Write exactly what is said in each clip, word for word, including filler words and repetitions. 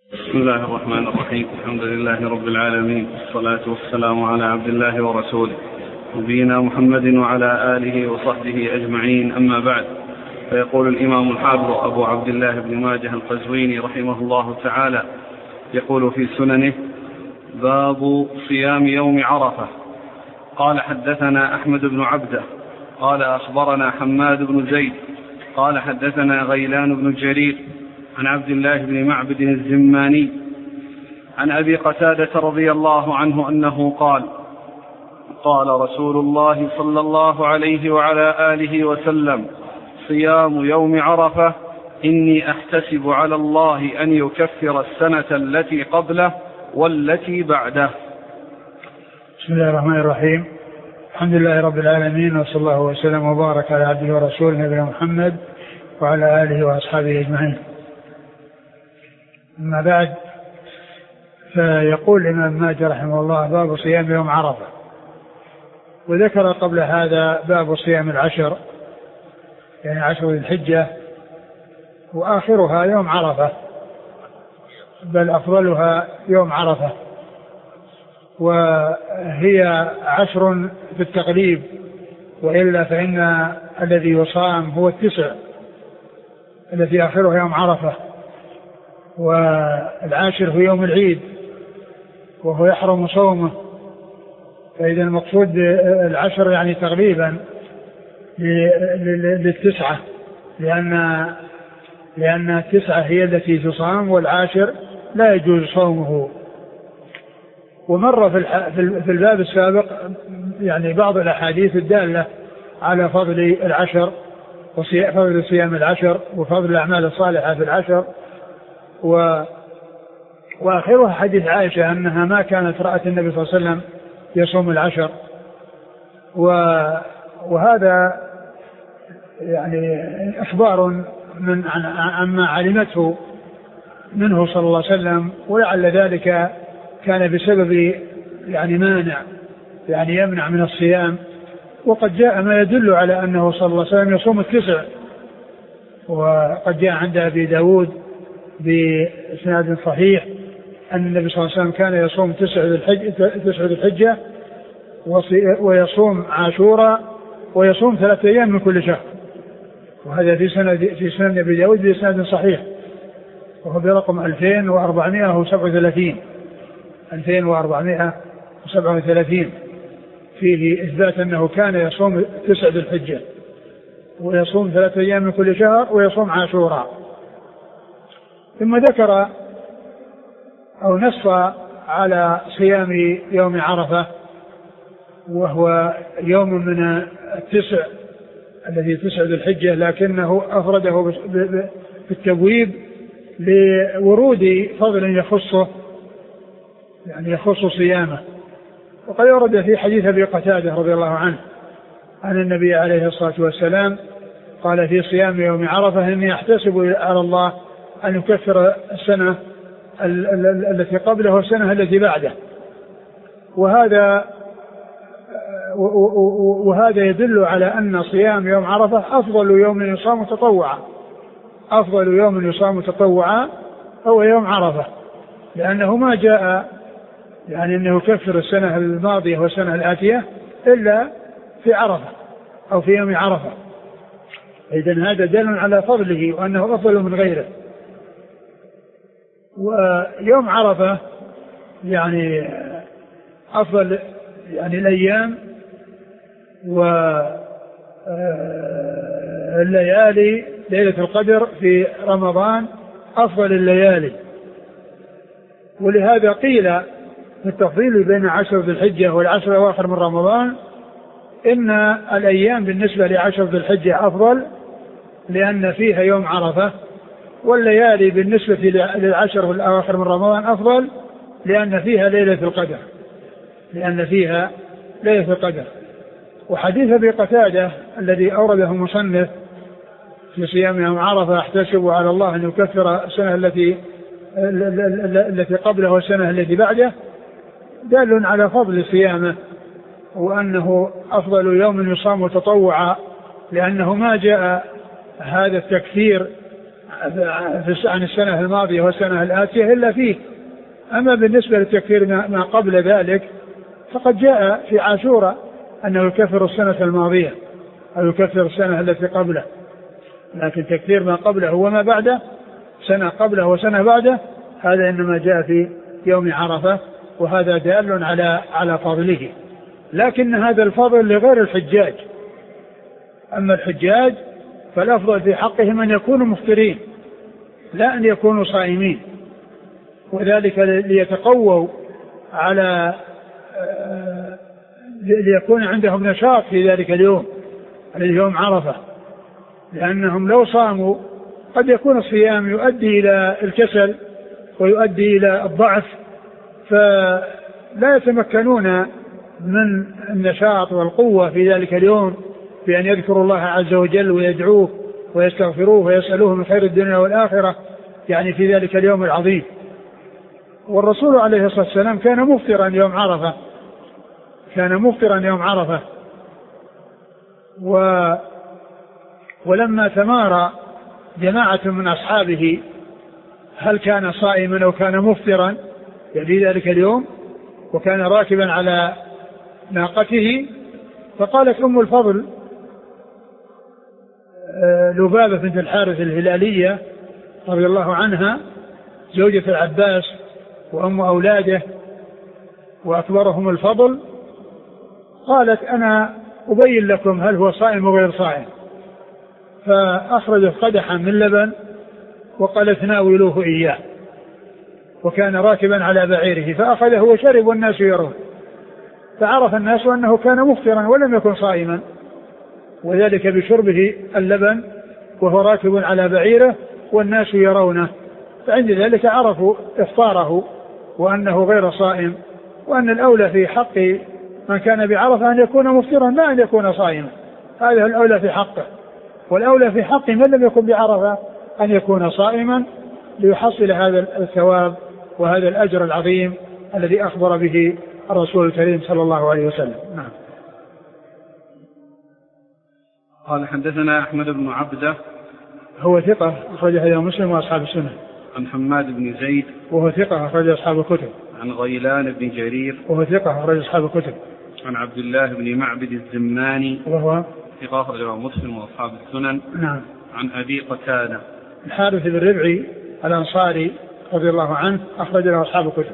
بسم الله الرحمن الرحيم. الحمد لله رب العالمين، والصلاة والسلام على عبد الله ورسوله نبينا محمد وعلى آله وصحبه أجمعين، أما بعد. فيقول الإمام الحافظ أبو عبد الله بن ماجه القزويني رحمه الله تعالى، يقول في سننه: باب صيام يوم عرفة. قال: حدثنا أحمد بن عبده قال أخبرنا حماد بن زيد قال حدثنا غيلان بن جرير عن عبد الله بن معبد الزماني عن أبي قتادة رضي الله عنه أنه قال: قال رسول الله صلى الله عليه وعلى آله وسلم: صيام يوم عرفة إني أحتسب على الله أن يكفر السنة التي قبله والتي بعده. بسم الله الرحمن الرحيم. الحمد لله رب العالمين، وصلى الله وسلم وبارك على عبده ورسوله نبينا محمد وعلى آله وأصحابه أجمعين. أما بعد، فيقول الإمام ماجه رحمه الله: باب صيام يوم عرفة. وذكر قبل هذا باب صيام العشر، يعني عشر ذي الحجة، وآخرها يوم عرفة، بل أفضلها يوم عرفة، وهي عشر في التقليب، وإلا فإن الذي يصام هو التسع الذي آخره يوم عرفة، والعاشر في يوم العيد وهو يحرم صومه. فإذا المقصود العشر يعني تغليبا للتسعة، لأن لأن التسعة هي التي تصام، والعاشر لا يجوز صومه. ومر في الباب السابق يعني بعض الأحاديث الدالة على فضل العشر وفضل صيام العشر وفضل الأعمال الصالحة في العشر، و وآخرها حديث عائشة أنها ما كانت رأت النبي صلى الله عليه وسلم يصوم العشر. وهذا يعني إخبار من عما علمته منه صلى الله عليه وسلم، ولعل ذلك كان بسبب يعني مانع يعني يمنع من الصيام. وقد جاء ما يدل على أنه صلى الله عليه وسلم يصوم التسع، وقد جاء عند أبي داود بإسناد صحيح أن النبي صلى الله عليه وسلم كان يصوم تسع ذي الحجة ويصوم عاشوراء ويصوم ثلاثة أيام من كل شهر، وهذا في سنة في سنن أبي داود بإسناد صحيح، وهو برقم ألفين وأربعمائة وسبعة وثلاثين ألفين وأربعمائة وسبعة وثلاثين، فيه إثبات أنه كان يصوم تسع ذي الحجة ويصوم ثلاثة أيام من كل شهر ويصوم عاشوراء. ثم ذكر أو نص على صيام يوم عرفة، وهو يوم من التسع الذي تسع ذي الحجة، لكنه أفرده بالتبويب لورود فضل يخصه يعني يخص صيامه. وقد ورد في حديث أبي قتادة رضي الله عنه أن النبي عليه الصلاة والسلام قال في صيام يوم عرفة: إني أحتسب على الله أن يكفر السنة التي قبله والسنة التي بعده. وهذا وهذا يدل على أن صيام يوم عرفة أفضل يوم يصام تطوعا، أفضل يوم يصام تطوعا هو يوم عرفة، لأنه ما جاء يعني أنه يكفر السنة الماضية والسنة الآتية إلا في عرفة أو في يوم عرفة. إذن هذا دل على فضله وأنه أفضل من غيره. ويوم عرفة يعني أفضل يعني الأيام والليالي، ليلة القدر في رمضان أفضل الليالي. ولهذا قيل في التفضيل بين عشر ذي الحجة والعشر الأواخر من رمضان إن الأيام بالنسبة لعشر ذي الحجة أفضل لأن فيها يوم عرفة، والليالي بالنسبة للعشر الأواخر من رمضان أفضل لأن فيها ليلة القدر لأن فيها ليلة القدر. وحديث أبي قتادة الذي أورده مصنف في صيام يوم عرفة: أحتسب على الله أن يكفر السنة التي التي قبله والسنة التي بعده، دال على فضل صيامه وأنه أفضل يوم يصام تطوعا، لأنه ما جاء هذا التكفير عن السنة الماضية والسنة الآتية إلا فيه. أما بالنسبة لتكفير ما قبل ذلك فقد جاء في عاشوراء أنه يكفر السنة الماضية أو يكفر السنة التي قبله، لكن تكفير ما قبله وما بعده، سنة قبله وسنة بعده، هذا إنما جاء في يوم عرفة، وهذا دال على على فضله. لكن هذا الفضل لغير الحجاج. أما الحجاج فالأفضل في حقهم أن يكونوا مفطرين لا أن يكونوا صائمين، وذلك ليتقووا على ليكون عندهم نشاط في ذلك اليوم اليوم عرفة، لأنهم لو صاموا قد يكون الصيام يؤدي إلى الكسل ويؤدي إلى الضعف، فلا يتمكنون من النشاط والقوة في ذلك اليوم بأن يذكروا الله عز وجل ويدعوه ويستغفروه ويسألوه من خير الدنيا والآخرة، يعني في ذلك اليوم العظيم. والرسول عليه الصلاة والسلام كان مفطرا يوم عرفة كان مفطرا يوم عرفة و ولما تمارى جماعة من أصحابه هل كان صائما أو كان مفطرا في ذلك اليوم، وكان راكبا على ناقته، فقالت أم الفضل لبابة بنت الحارث الهلالية رضي الله عنها زوجة العباس وأم أولاده وأكبرهم الفضل، قالت أنا أبين لكم هل هو صائم وغير صائم، فأخرجت قدحا من لبن وقالت ناولوه إياه، وكان راكبا على بعيره فأخذه وشرب والناس يرون، فعرف الناس أنه كان مفطرا ولم يكن صائما، وذلك بشربه اللبن وهو راكب على بعيره والناس يرونه، فعند ذلك عرفوا إفطاره وأنه غير صائم، وأن الأولى في حق من كان بعرفة أن يكون مفطرا لا أن يكون صائما، هذا الأولى في حقه، والأولى في حق من لم يكن بعرفة أن يكون صائما ليحصل هذا الثواب وهذا الأجر العظيم الذي أخبر به الرسول الكريم صلى الله عليه وسلم. نعم. قال حدثنا أحمد بن عبده هو ثقة أخرجه إمام مسلم وأصحاب السنة. عن حماد بن زيد وهو ثقة أخرج أصحاب الكتب. عن غيلان بن جرير وهو ثقة أخرج أصحاب الكتب. عن عبد الله بن معبد الزماني وهو ثقة أخرج مسلم وأصحاب السنن. نعم. عن أبي قتادة الحارث بن ربعي الأنصاري رضي الله عنه أخرج له أصحاب الكتب.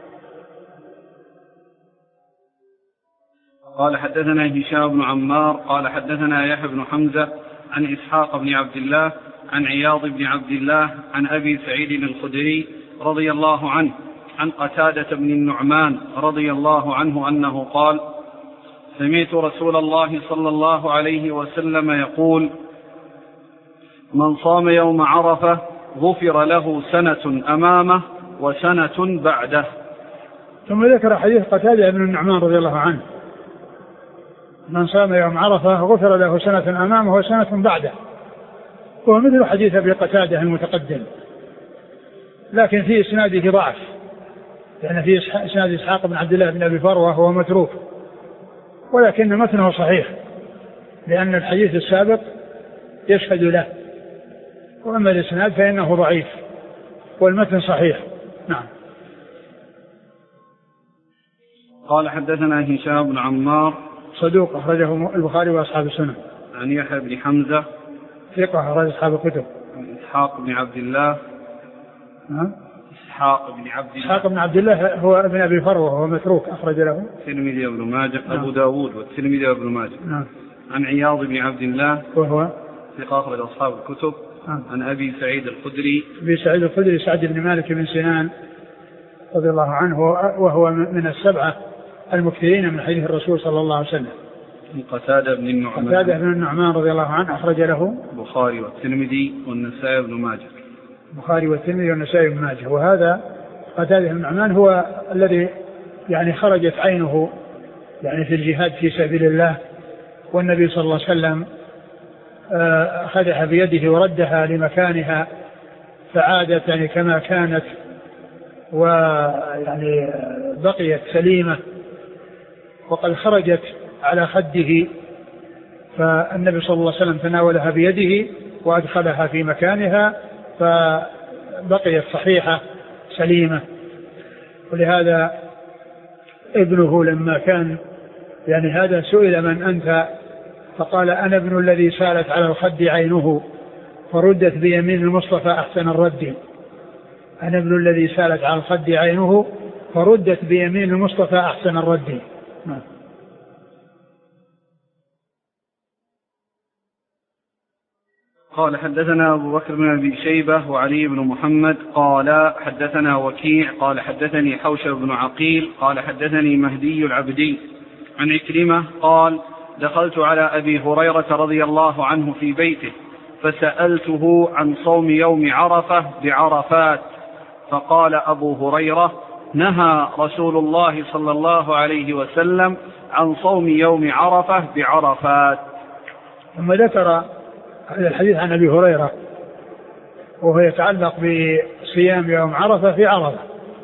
قال حدثنا هشام بن عمار قال حدثنا يحيى بن حمزة عن إسحاق بن عبد الله عن عياض بن عبد الله عن أبي سعيد الخدري رضي الله عنه عن قتادة بن النعمان رضي الله عنه أنه قال سمعت رسول الله صلى الله عليه وسلم يقول من صام يوم عرفة غفر له سنة أمامه وسنة بعده. ثم ذكر حديث قتادة بن النعمان رضي الله عنه من صام يوم عرفة غفر له سنة أمامه وسنة بعده، وهو مثل حديث أبي قتادة المتقدم، لكن في إسناده ضعف، لأن في إسناد إسحاق بن عبد الله بن أبي فروة هو متروك، ولكن متنه صحيح لأن الحديث السابق يشهد له، وأما الإسناد فإنه ضعيف والمتن صحيح. نعم. قال حدثنا هشام بن عمار صدوق أخرجه البخاري وأصحاب السنن. عن يحيى بن حمزة ثقة أخرج أصحاب الكتب. عن إسحاق بن عبد الله نعم. إسحاق بن عبد الله إسحاق بن عبد الله هو ابن أبي فروة وهو متروك أخرج له الترمذي وابن ماجه. نعم. أبو داود والترمذي وابن ماجه. نعم. عن عياض بن عبد الله وهو ثقة أخرج أصحاب الكتب. نعم. عن أبي سعيد الخدري أبي سعيد الخدري سعد بن مالك بن سنان رضي الله عنه وهو من السبعة المكثرين من حديث الرسول صلى الله عليه وسلم. قتادة بن النعمان قتادة بن النعمان رضي الله عنه أخرج له البخاري والترمذي والنسائي وابن ماجه. البخاري والترمذي والنسائي وابن ماجه. وهذا قتادة بن النعمان هو الذي يعني خرجت عينه يعني في الجهاد في سبيل الله، والنبي صلى الله عليه وسلم أخذها بيده وردها لمكانها فعادت يعني كما كانت ويعني بقيت سليمة، وقد خرجت على خده، فالنبي صلى الله عليه وسلم تناولها بيده وأدخلها في مكانها فبقيت صحيحة سليمة. ولهذا ابنه لما كان يعني هذا سئل من أنت فقال أنا ابن الذي سالت على الخد عينه فردت بيمين المصطفى أحسن الرد. أنا ابن الذي سالت على الخد عينه فردت بيمين المصطفى أحسن الرد. قال حدثنا أبو بكر بن أبي شيبة وعلي بن محمد قال حدثنا وكيع قال حدثني حوشب بن عقيل قال حدثني مهدي العبدي عن عكرمة قال دخلت على أبي هريرة رضي الله عنه في بيته فسألته عن صوم يوم عرفة بعرفات فقال أبو هريرة نهى رسول الله صلى الله عليه وسلم عن صوم يوم عرفة بعرفات. ثم ذكر هذا الحديث عن أبي هريرة وهو يتعلق بصيام يوم عرفة في عرفة.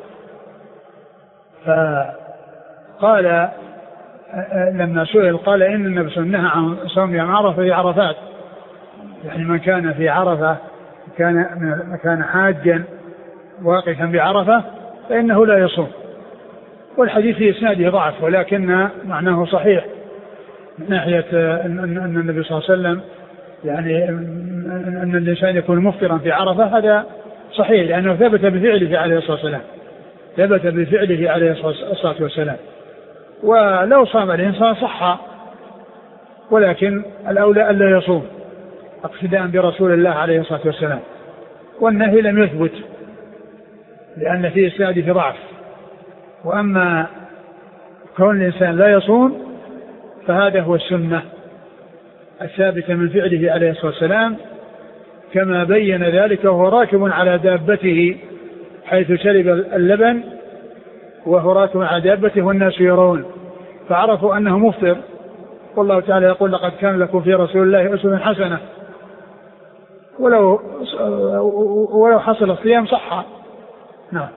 فقال لما سئل قال إن النبي صلى الله عليه وسلم نهى عن صوم يوم عرفة في عرفات، يعني من كان في عرفة كان كان حاجا واقفا بعرفة فإنه لا يصوم. والحديث في إسناده ضعف ولكن معناه صحيح من ناحية أن النبي صلى الله عليه وسلم يعني أن الإنسان يكون مفطرا في عرفة هذا صحيح لأنه ثبت بفعله عليه الصلاة والسلام ثبت بفعله عليه الصلاة والسلام. ولو صام الإنسان صح ولكن الأولى ألا يصوم اقتداء برسول الله عليه الصلاة والسلام. والنهي لم يثبت لأن فيه إسناده ضعف. وأما كون الإنسان لا يصوم فهذا هو السنة الثابتة من فعله عليه الصلاة والسلام كما بين ذلك وهو راكب على دابته حيث شرب اللبن وهو راكب على دابته والناس يرون فعرفوا أنه مفطر. والله تعالى يقول لقد كان لكم في رسول الله أسوة حسنة ولو ولو حصل الصيام صح. نعم.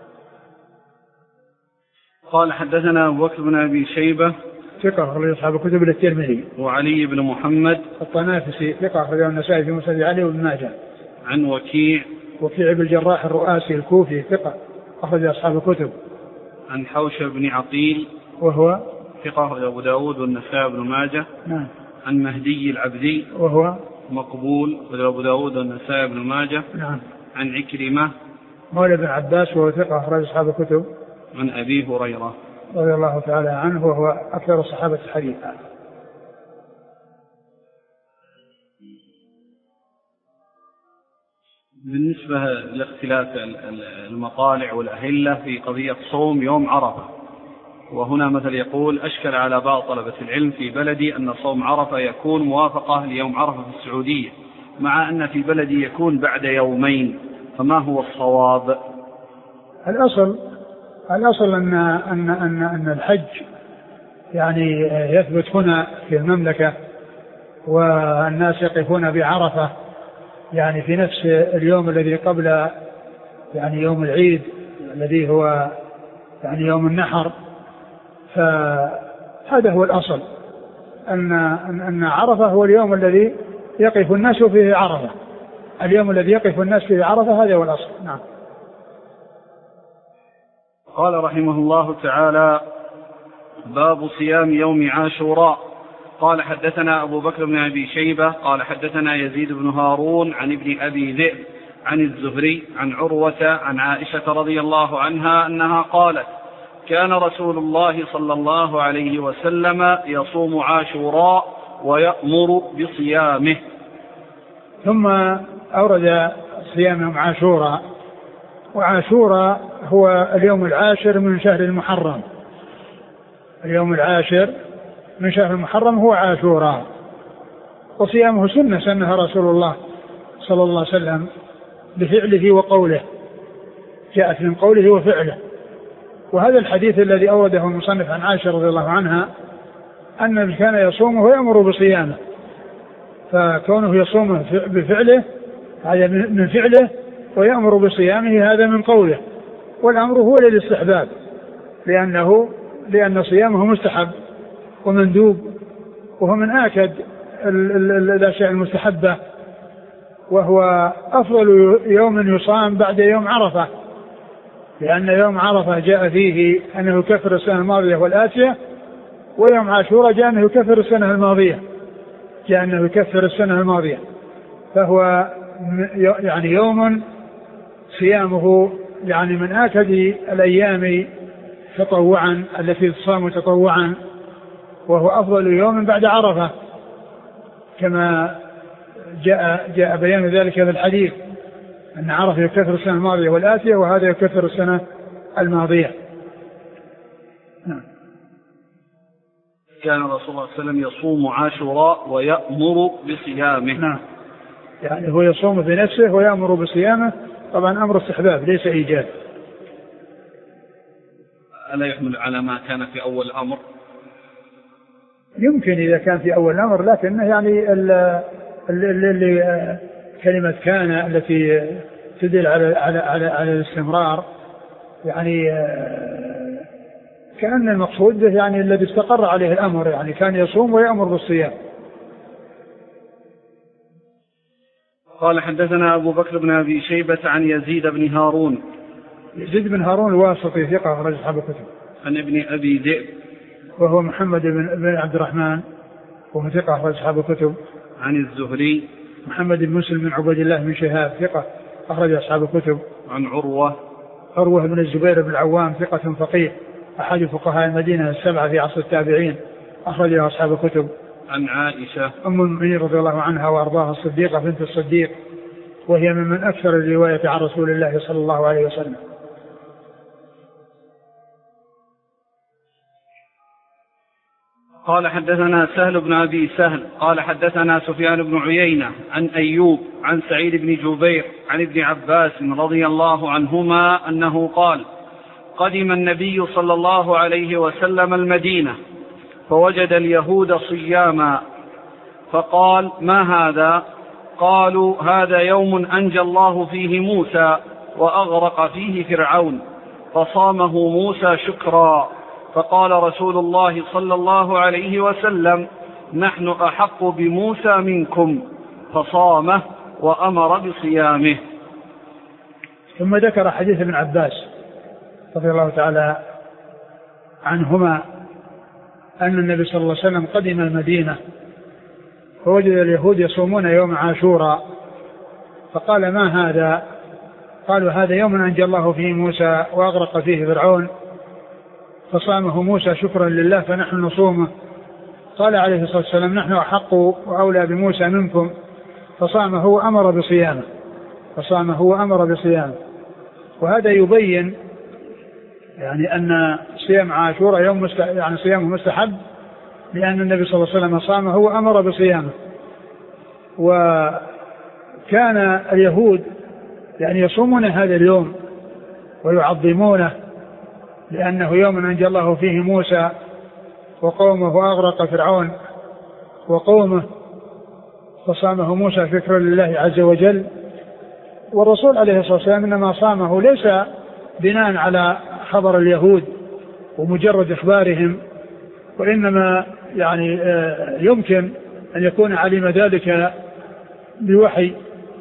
قال حدثنا أبو بكر بن أبي شيبة ثقة أخرج أصحاب الكتب الترمذي وعلي بن محمد الطنافسي ثقة أخرجه النسائي في مسند علي وابن ماجه. عن وكيع وكيع بن الجراح الرؤاسي الكوفي ثقة أخرج أصحاب الكتب. عن حوشب بن عقيل وهو ثقة أخرج أبو داود والنسائي وابن ماجه. نعم. عن مهدي العبدي وهو مقبول أبو داود والنسائي وابن ماجه. نعم. عن عكرمة مولى بن عباس وهو ثقة أخرج أصحاب الكتب. عن أبي هريرة رضي الله تعالى عنه وهو أكثر الصحابة حديثا. بالنسبة لاختلاف المطالع والأهلة في قضية صوم يوم عرفة، وهنا مثل يقول أشكل على بعض طلبة العلم في بلدي أن صوم عرفة يكون موافقة ليوم عرفة في السعودية مع أن في بلدي يكون بعد يومين، فما هو الصواب؟ الأصل الأصل أن أن أن أن الحج يعني يثبت هنا في المملكة والناس يقفون بعرفة يعني في نفس اليوم الذي قبل يعني يوم العيد الذي هو يعني يوم النحر. فهذا هو الأصل أن أن عرفة هو اليوم الذي يقف الناس فيه عرفة، اليوم الذي يقف الناس فيه عرفة هذا هو الأصل. نعم. قال رحمه الله تعالى باب صيام يوم عاشوراء. قال حدثنا أبو بكر بن أبي شيبة قال حدثنا يزيد بن هارون عن ابن أبي ذئب عن الزهري عن عروة عن عائشة رضي الله عنها أنها قالت كان رسول الله صلى الله عليه وسلم يصوم عاشوراء ويأمر بصيامه. ثم أورد صيام يوم عاشوراء، وعاشوراء هو اليوم العاشر من شهر المحرم، اليوم العاشر من شهر المحرم هو عاشوراء، وصيامه سنة سنها رسول الله صلى الله عليه وسلم بفعله وقوله، جاءت من قوله وفعله. وهذا الحديث الذي أورده المصنف عن عائشة رضي الله عنها أن كان يصومه ويأمر بصيامه، فكونه يصومه بفعله هذا من فعله ويأمر بصيامه هذا من قوله، والأمر هو للاستحباب لأنه لأن صيامه مستحب ومندوب وهو من آكد الأشياء المستحبة وهو أفضل يوم يصام بعد يوم عرفة، لأن يوم عرفة جاء فيه أنه يكفر السنة الماضية والآتية، ويوم عاشوراء جاء أنه يكفر السنة الماضية جاء أنه يكفر السنة الماضية فهو يعني يوم صيامه يعني من آكد الأيام تطوعا التي تصام تطوعا، وهو أفضل يوم بعد عرفة كما جاء جاء بيان ذلك في الحديث أن عرفة يكفر السنة الماضية والآتية، وهذا يكفر السنة الماضية. كان رسول الله صلى الله عليه وسلم يصوم عاشوراء ويأمر بصيامه. نعم، يعني هو يصوم بنفسه ويأمر بصيامه، طبعا أمر استحباب ليس إيجاب. ألا يحمل على ما كان في أول الأمر؟ يمكن إذا كان في أول الأمر، لكن يعني اللي كلمة كان التي تدل على على على, على الاستمرار، يعني كأن المقصود به يعني الذي استقر عليه الأمر، يعني كان يصوم ويأمر بالصيام. قال حدثنا أبو بكر بن أبي شيبة عن يزيد بن هارون. يزيد بن هارون الواسطي ثقة أخرج أصحاب الكتب. عن ابن أبي ذئب وهو محمد بن عبد الرحمن وهو ثقة أخرج أصحاب الكتب. عن الزهري محمد بن مسلم بن عبد الله بن شهاب ثقة أخرج أصحاب الكتب. عن عروة عروة بن الزبير بن العوام ثقة فقيه أحد فقهاء المدينة السبعة في عصر التابعين أخرج أصحاب الكتب. عن عائشة أم المؤمنين رضي الله عنها وأرضاها الصديقة بنت الصديق، وهي من أكثر الرواية عن رسول الله صلى الله عليه وسلم. قال حدثنا سهل بن أبي سهل قال حدثنا سفيان بن عيينة عن أيوب عن سعيد بن جبير عن ابن عباس رضي الله عنهما أنه قال: قدم النبي صلى الله عليه وسلم المدينة فوجد اليهود صياما فقال: ما هذا؟ قالوا: هذا يوم أنجى الله فيه موسى وأغرق فيه فرعون، فصامه موسى شكرا. فقال رسول الله صلى الله عليه وسلم: نحن أحق بموسى منكم، فصامه وأمر بصيامه. ثم ذكر حديث ابن عباس رضي الله تعالى عنهما أن النبي صلى الله عليه وسلم قدم المدينة فوجد اليهود يصومون يوم عاشوراء فقال: ما هذا؟ قالوا: هذا يوم أنجى الله فيه موسى وأغرق فيه فرعون، فصامه موسى شكرا لله فنحن نصومه. قال عليه الصلاة والسلام: نحن أحق وأولى بموسى منكم، فصامه وأمر بصيامه فصامه وأمر بصيامه. وهذا يبين يعني أن صيام عاشوراء يوم مست... يعني صيامه مستحب، لأن النبي صلى الله عليه وسلم صامه وأمر بصيامه. وكان اليهود يعني يصومون هذا اليوم ويعظمونه، لأنه يوم أنجى الله فيه موسى وقومه وأغرق فرعون وقومه، فصامه موسى شكرا لله عز وجل. والرسول عليه الصلاة والسلام إنما صامه ليس بناء على خبر اليهود ومجرد إخبارهم، وإنما يعني يمكن أن يكون علم ذلك بوحي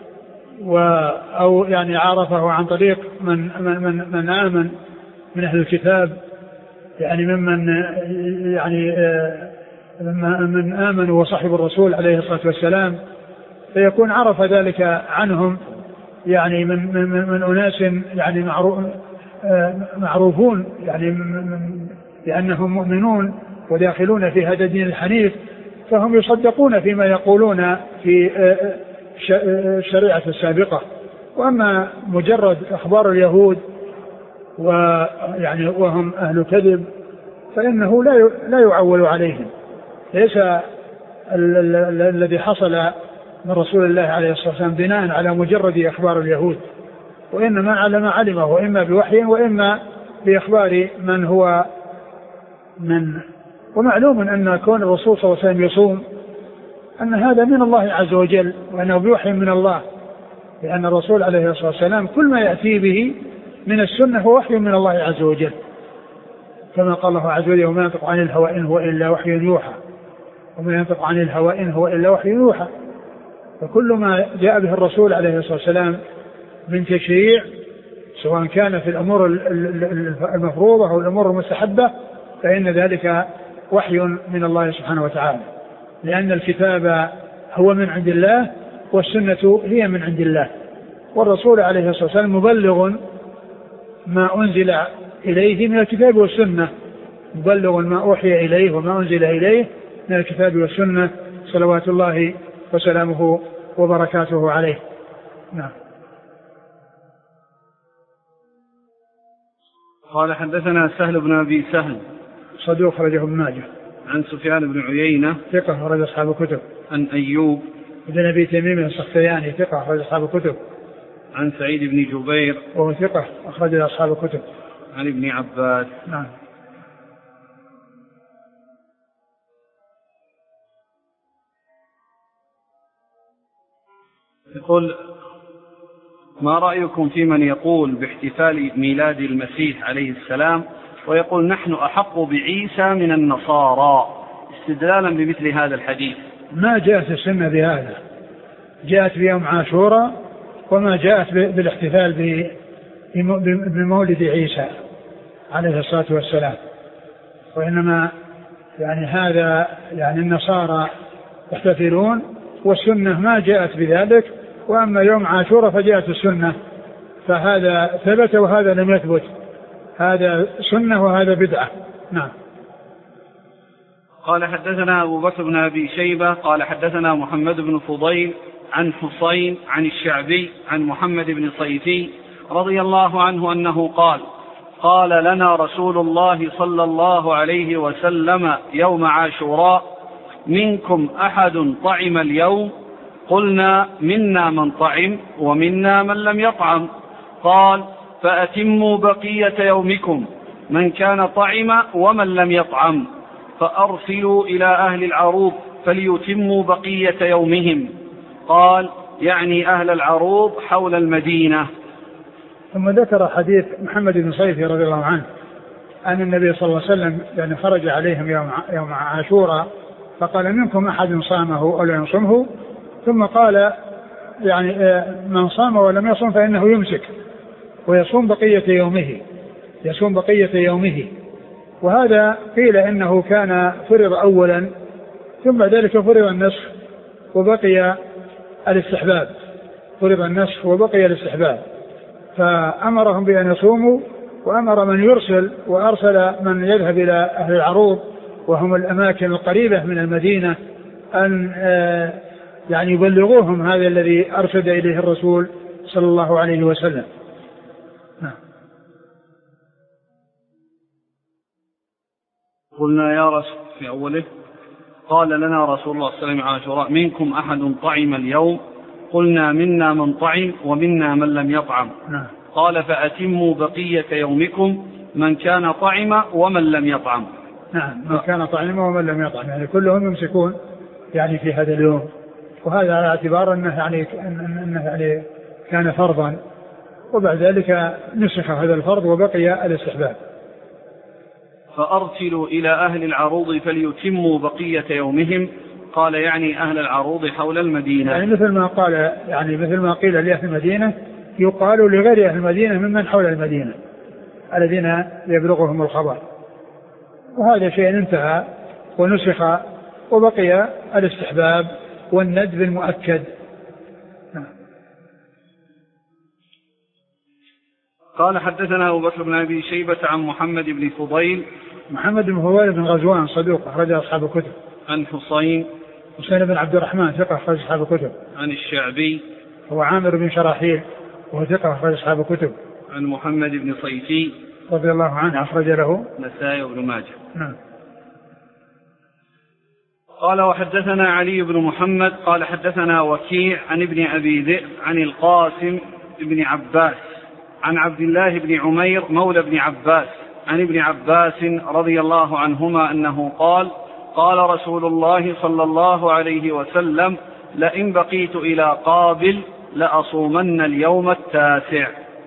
أو يعني عرفه عن طريق من, من, من, من آمن من أهل الكتاب، يعني ممن يعني من آمنوا وصحبوا الرسول عليه الصلاة والسلام، فيكون عرف ذلك عنهم يعني من, من, من أناس يعني معروف معروفون يعني لأنهم مؤمنون وداخلون في هذا الدين الحنيف، فهم يصدقون فيما يقولون في الشريعة السابقة. وأما مجرد أخبار اليهود ويعني وهم أهل كذب فإنه لا لا يعول عليهم، ليس الذي حصل من رسول الله عليه الصلاة والسلام بناء على مجرد أخبار اليهود، وإنما على ما علمه، وإما بوحي وإما بإخبار من هو من. ومعلوم أن كون الرسول صلى الله عليه وسلم يصوم أن هذا من الله عز وجل، وأنه بوحي من الله، لأن الرسول عليه الصلاة والسلام كل ما يأتي به من السنة هو وحي من الله عز وجل، كما قال الله عز وجل: وما ينطق عن الهوى إن هو إلا وحي يوحى وما ينطق عن الهوى إن هو إلا وحي يوحى. وما ينطق عن الهوى إن هو إلا وحي يوحى. وما ينطق عن الهوى إن هو إلا وحي يوحى. وما ينطق عن الهوى إن هو إلا وحي يوحى. وما ينطق عن الهوى إن هو إلا وحي يوحى. فكل ما جاء به الرسول عليه الصلاة والسلام من تشريع سواء كان في الأمور المفروضة أو الأمور المستحبة فإن ذلك وحي من الله سبحانه وتعالى، لأن الكتاب هو من عند الله والسنة هي من عند الله، والرسول عليه الصلاة والسلام مبلغ ما أنزل إليه من الكتاب والسنة، مبلغ ما أوحي إليه وما أنزل إليه من الكتاب والسنة صلوات الله وسلامه وبركاته عليه. نعم. قال حدثنا سهل بن أبي سهل صدوق أخرجه ابن ماجه. عن سفيان بن عيينة ثقة أخرج أصحاب الكتب. عن أيوب بن أبي تميم السختياني ثقة أخرج أصحاب الكتب. عن سعيد بن جبير وهو ثقة أخرج أصحاب الكتب. عن ابن عباس. نعم. يقول: ما رأيكم في من يقول باحتفال ميلاد المسيح عليه السلام ويقول نحن أحق بعيسى من النصارى استدلالا بمثل هذا الحديث؟ ما جاءت السنة بهذا، جاءت بيوم عاشوراء وما جاءت بالاحتفال بمولد عيسى عليه الصلاة والسلام، وإنما يعني هذا يعني النصارى يحتفلون والسنة ما جاءت بذلك، وأما يوم عاشوراء فجاءت السنة، فهذا ثبت وهذا لم يثبت، هذا سنة وهذا بدعة. نعم. قال حدثنا أبو بكر بن أبي شيبة قال حدثنا محمد بن فضيل عن حسين عن الشعبي عن محمد بن صيفي رضي الله عنه أنه قال: قال لنا رسول الله صلى الله عليه وسلم يوم عاشوراء: منكم أحد طعم اليوم؟ قلنا: منا من طعم ومنا من لم يطعم. قال: فأتموا بقية يومكم، من كان طعم ومن لم يطعم، فأرسلوا إلى أهل العروض فليتموا بقية يومهم. قال: يعني أهل العروض حول المدينة. ثم ذكر حديث محمد بن صيفي رضي الله عنه أن النبي صلى الله عليه وسلم يعني خرج عليهم يوم يوم عاشوراء فقال: منكم أحد صامه أو لم يصمه، ثم قال: يعني من صام ولم يصم فإنه يمسك ويصوم بقية يومه، يصوم بقية يومه. وهذا قيل إنه كان فرض أولا ثم بعد ذلك فرض النسخ وبقي الاستحباب، فرض النسخ وبقي الاستحباب، فأمرهم بأن يصوموا، وأمر من يرسل وأرسل من يذهب إلى أهل العروض وهم الأماكن القريبة من المدينة أن يعني يبلغوهم هذا الذي أرشد إليه الرسول صلى الله عليه وسلم. قلنا يا رسول في أوله: قال لنا رسول الله صلى الله عليه وسلم عاشوراء: منكم أحد طعم اليوم؟ قلنا: منا من طعم ومنا من لم يطعم. نعم. قال: فأتموا بقية يومكم، من كان طعم ومن لم يطعم. نعم، من كان طعم ومن لم يطعم، يعني كلهم يمسكون يعني في هذا اليوم، وهذا على اعتبار أنه يعني, أنه يعني كان فرضا، وبعد ذلك نسخ هذا الفرض وبقي الاستحباب. فأرسلوا إلى أهل العروض فليتموا بقية يومهم. قال: يعني أهل العروض حول المدينة. يعني مثل ما قال يعني مثل ما قيل لأهل المدينة يقال لغير أهل المدينة ممن حول المدينة الذين يبلغهم الخبر، وهذا شيء انتهى ونسخ وبقي الاستحباب والندب المؤكد. قال حدثنا أبو بكر بن أبي شيبة عن محمد بن فضيل. محمد بن فضيل بن غزوان صدوق أخرج أصحاب الكتب. عن حسين حسين بن عبد الرحمن ثقة أخرج أصحاب الكتب. عن الشعبي هو عامر بن شراحيل وهو ثقة أخرج أصحاب الكتب. عن محمد بن صيفي رضي الله عنه أخرج له النسائي وابن ماجه. نعم. قال: وحدثنا علي بن محمد قال حدثنا وكيع عن ابن أبي ذئب عن القاسم بن عباس عن عبد الله بن عمير مولى بن عباس عن ابن عباس رضي الله عنهما أنه قال: قال رسول الله صلى الله عليه وسلم: لئن بقيت إلى قابل لأصومن اليوم التاسع.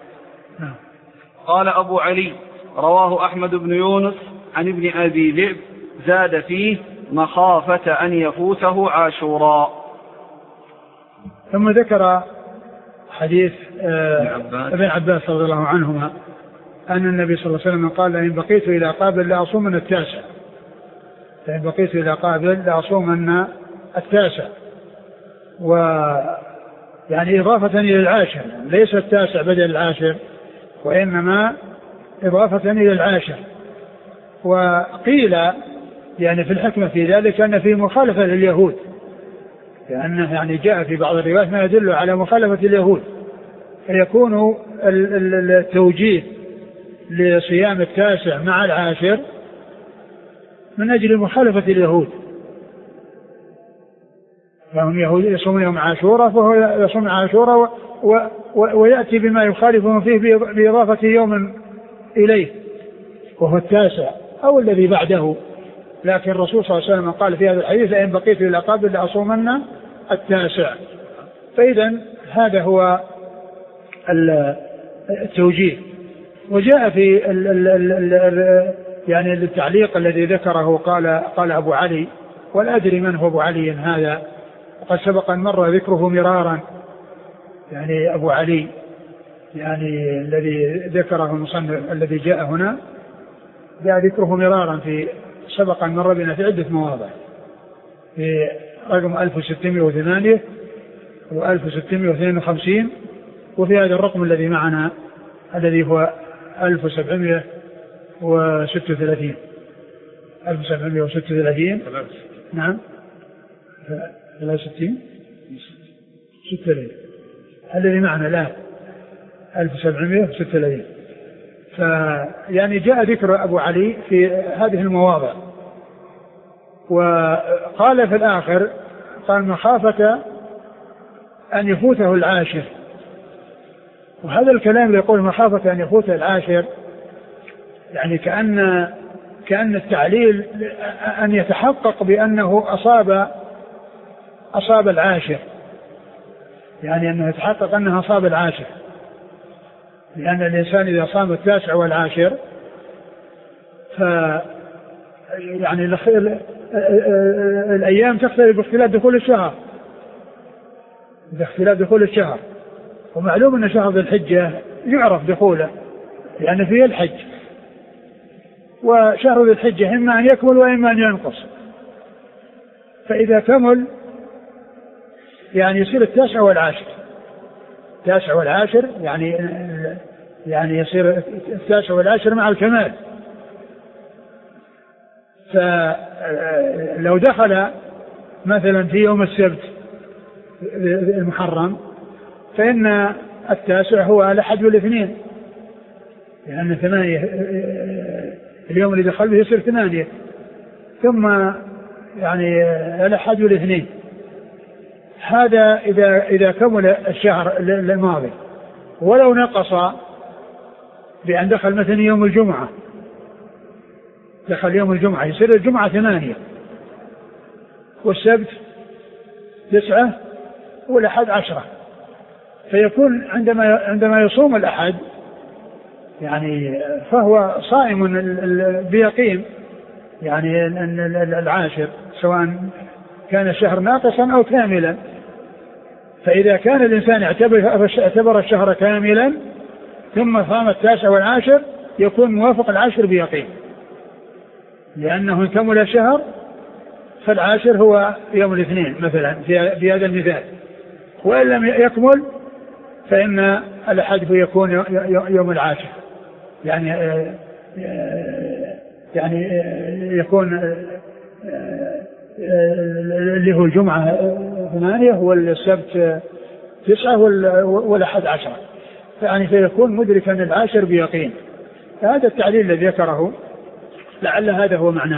قال أبو علي: رواه أحمد بن يونس عن ابن أبي ذئب زاد فيه: مخافة أن يفوته عاشوراء. ثم ذكر حديث ابن عباس رضي الله عنهما أن النبي صلى الله عليه وسلم قال إن بقيت إلى قابل لأصومن التاسع، فإن بقيت إلى قابل لأصومن التاسع، ويعني إضافة إلى العاشر، ليس التاسع بدل العاشر وإنما إضافة إلى العاشر. وقيل يعني في الحكمة في ذلك أن فيه مخالفة لليهود، لأنه يعني جاء في بعض الروايات ما يدل على مخالفة اليهود، فيكون التوجيه لصيام التاسع مع العاشر من أجل مخالفة اليهود، فهم يهود يصومون يوم عاشوراء فهو يصوم عاشوراء ويأتي بما يخالفهم فيه بإضافة يوم إليه وهو التاسع أو الذي بعده. لكن الرسول صلى الله عليه وسلم قال في هذا الحديث لئن بقيت إلى قابل لأصومن التاسع. فإذا هذا هو التوجيه. وجاء في ال ال ال ال يعني التعليق الذي ذكره قال قال أبو علي، ولا أدري من هو أبو علي هذا، وقد سبق أن مر ذكره مرارا، يعني أبو علي يعني الذي ذكره المصنف الذي جاء هنا جاء ذكره مرارا في سبق أن مر بنا في عدة مواضع، في رقم ألف وستمائة وثمانية وألف وستمائة واثنين وخمسين، وفي هذا الرقم الذي معنا الذي هو ألف وسبعمائة وستة وثلاثين ألف وسبعمائة وستة وثلاثين نعم ثلاثة وستين ستة وثلاثين الذي معنا الآن ألف وسبعمائة وستة وثلاثين. فيعني جاء ذكر أبو علي في هذه المواضع. وقال في الآخر قال مخافة أن يفوته العاشر، وهذا الكلام اللي يقول مخافة أن يفوته العاشر يعني كأن كأن التعليل أن يتحقق بأنه أصاب أصاب العاشر، يعني أنه يتحقق أنه أصاب العاشر، لأن الإنسان إذا صام التاسع والعاشر ف يعني الأيام تختلف باختلاف دخول الشهر باختلاف دخول الشهر ومعلوم أن شهر ذي الحجة يعرف دخوله لأن فيه الحج، وشهر ذي الحجة إما أن يكمل وإما أن ينقص، فإذا كمل يعني يصير التاسع والعاشر التاسع والعاشر يعني يعني يصير التاسع والعاشر مع الكمال. فلو دخل مثلا في يوم السبت المحرم فإن التاسع هو الأحد والاثنين، لأن ثمانية اليوم اللي دخل به يصير ثمانية، ثم يعني الأحد والاثنين. هذا إذا إذا كمل الشهر الماضي. ولو نقص بأن دخل مثلا يوم الجمعة دخل يوم الجمعة يصير الجمعة ثمانية والسبت تسعة والأحد عشرة، فيكون عندما عندما يصوم الأحد يعني فهو صائم بيقين يعني العاشر سواء كان الشهر ناقصا أو كاملا. فإذا كان الإنسان اعتبر الشهر كاملا ثم صام التاسع والعاشر يكون موافق العاشر بيقين، لأنه إن كمل الشهر فالعاشر هو يوم الاثنين مثلا في هذا المثال، وإن لم يكمل فإن الأحد يكون يوم العاشر، يعني يعني يكون اللي هو الجمعة ثمانية والسبت تسعة والأحد عشرة، يعني فيكون مدركا العاشر بيقين. فهذا التعليل الذي ذكره لعل هذا هو معناه.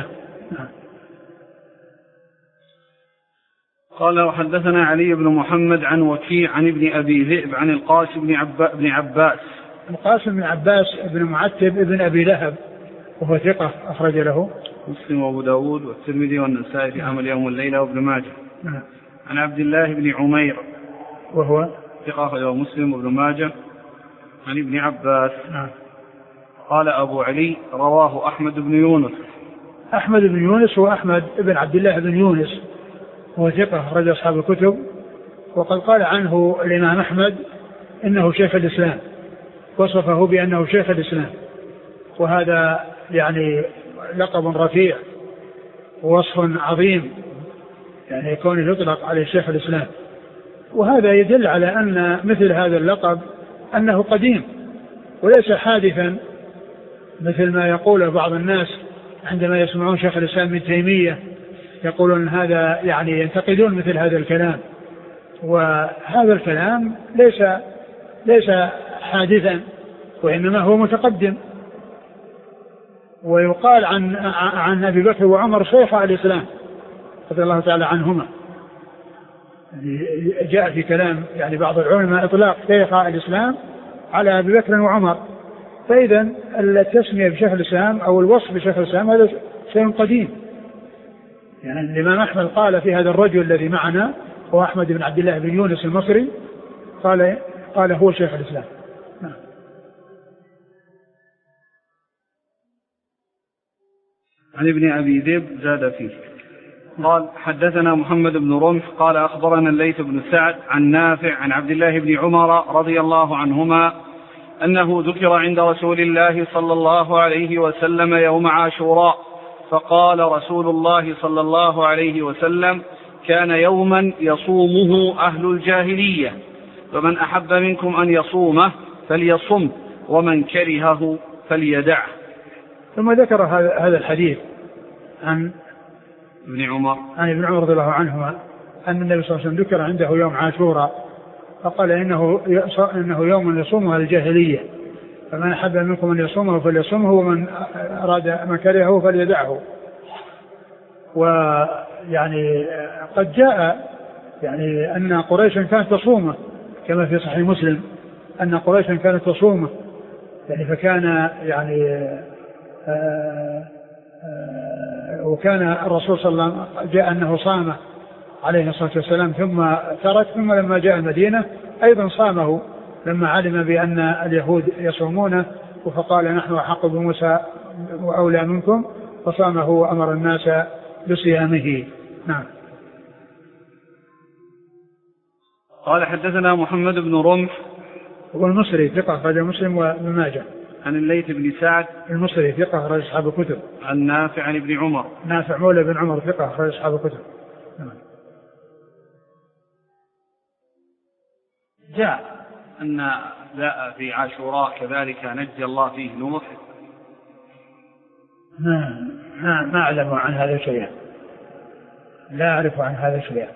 قال وحدثنا علي بن محمد عن وكيع عن ابن أبي ذئب عن القاسم بن, عب... بن عباس القاسم بن عباس بن معتب ابن أبي لهب وهو ثقة أخرج له مسلم وأبو داود والترمذي والنسائي في عمل يوم الليلة وابن ماجه. نعم. عن عبد الله بن عمير وهو ثقة أخرجه مسلم وابن ماجه عن ابن عباس. نعم. قال أبو علي رواه أحمد بن يونس أحمد بن يونس هو أحمد بن عبد الله بن يونس وهو ثقة أخرج أصحاب الكتب وقد قال عنه الإمام أحمد إنه شيخ الإسلام، وصفه بأنه شيخ الإسلام، وهذا يعني لقب رفيع ووصف عظيم، يعني يكون يطلق عليه شيخ الإسلام. وهذا يدل على أن مثل هذا اللقب أنه قديم وليس حادثا مثل ما يقول بعض الناس عندما يسمعون شيخ الإسلام ابن تيمية، يقولون هذا يعني ينتقدون مثل هذا الكلام، وهذا الكلام ليس ليس حادثا وإنما هو متقدم. ويقال عن عن أبي بكر وعمر شيخ الإسلام رضي الله تعالى عنهما، جاء في كلام يعني بعض العلماء إطلاق شيخ الإسلام على أبي بكر وعمر. فإذا التسمية بشيخ الإسلام أو الوصف بشيخ الإسلام هذا شيء قديم. يعني الإمام أحمد قال في هذا الرجل الذي معنا هو أحمد بن عبد الله بن يونس المصري، قال قال هو شيخ الإسلام. نعم. عن ابن أبي ذئب زاد فيه قال حدثنا محمد بن رمح قال أخبرنا الليث بن سعد عن نافع عن عبد الله بن عمر رضي الله عنهما أنه ذكر عند رسول الله صلى الله عليه وسلم يوم عاشوراء فقال رسول الله صلى الله عليه وسلم كان يوما يصومه أهل الجاهلية فمن أحب منكم أن يصومه فليصم ومن كرهه فليدعه. ثم ذكر هذا الحديث عن ابن عمر عن ابن عمر رضي الله عنهما أن النبي صلى الله عليه وسلم ذكر عنده يوم عاشوراء فقال إنه إنه يوم يصومه الجاهلية فمن أحب منكم أن يصومه فليصومه ومن أراد من كرهه فليدعه. ويعني قد جاء يعني أن قريشا كانت تصومه كما في صحيح مسلم أن قريشا كانت تصومه يعني فكان يعني آآ آآ وكان الرسول صلى الله عليه وسلم جاء أنه صامه عليه الصلاة والسلام ثم ترك ثم لما جاء المدينة أيضا صامه لما علم بأن اليهود يصومونه فقال نحن أحق بموسى وأولى منكم فصامه وأمر الناس بصيامه. نعم. قال حدثنا محمد بن رمح هو المصري ثقة أخرجه مسلم وابن ماجه. عن الليث بن سعد المصري ثقة أخرج أصحاب الكتب. عن نافع عن ابن عمر نافع مولى بن عمر ثقة أخرج أصحاب الكتب. نعم. جاء أن جاء في عاشوراء كذلك نجى الله فيه نوح. ما ما ما أعلم عن هذا شيئا، لا أعرف عن هذا شيئا.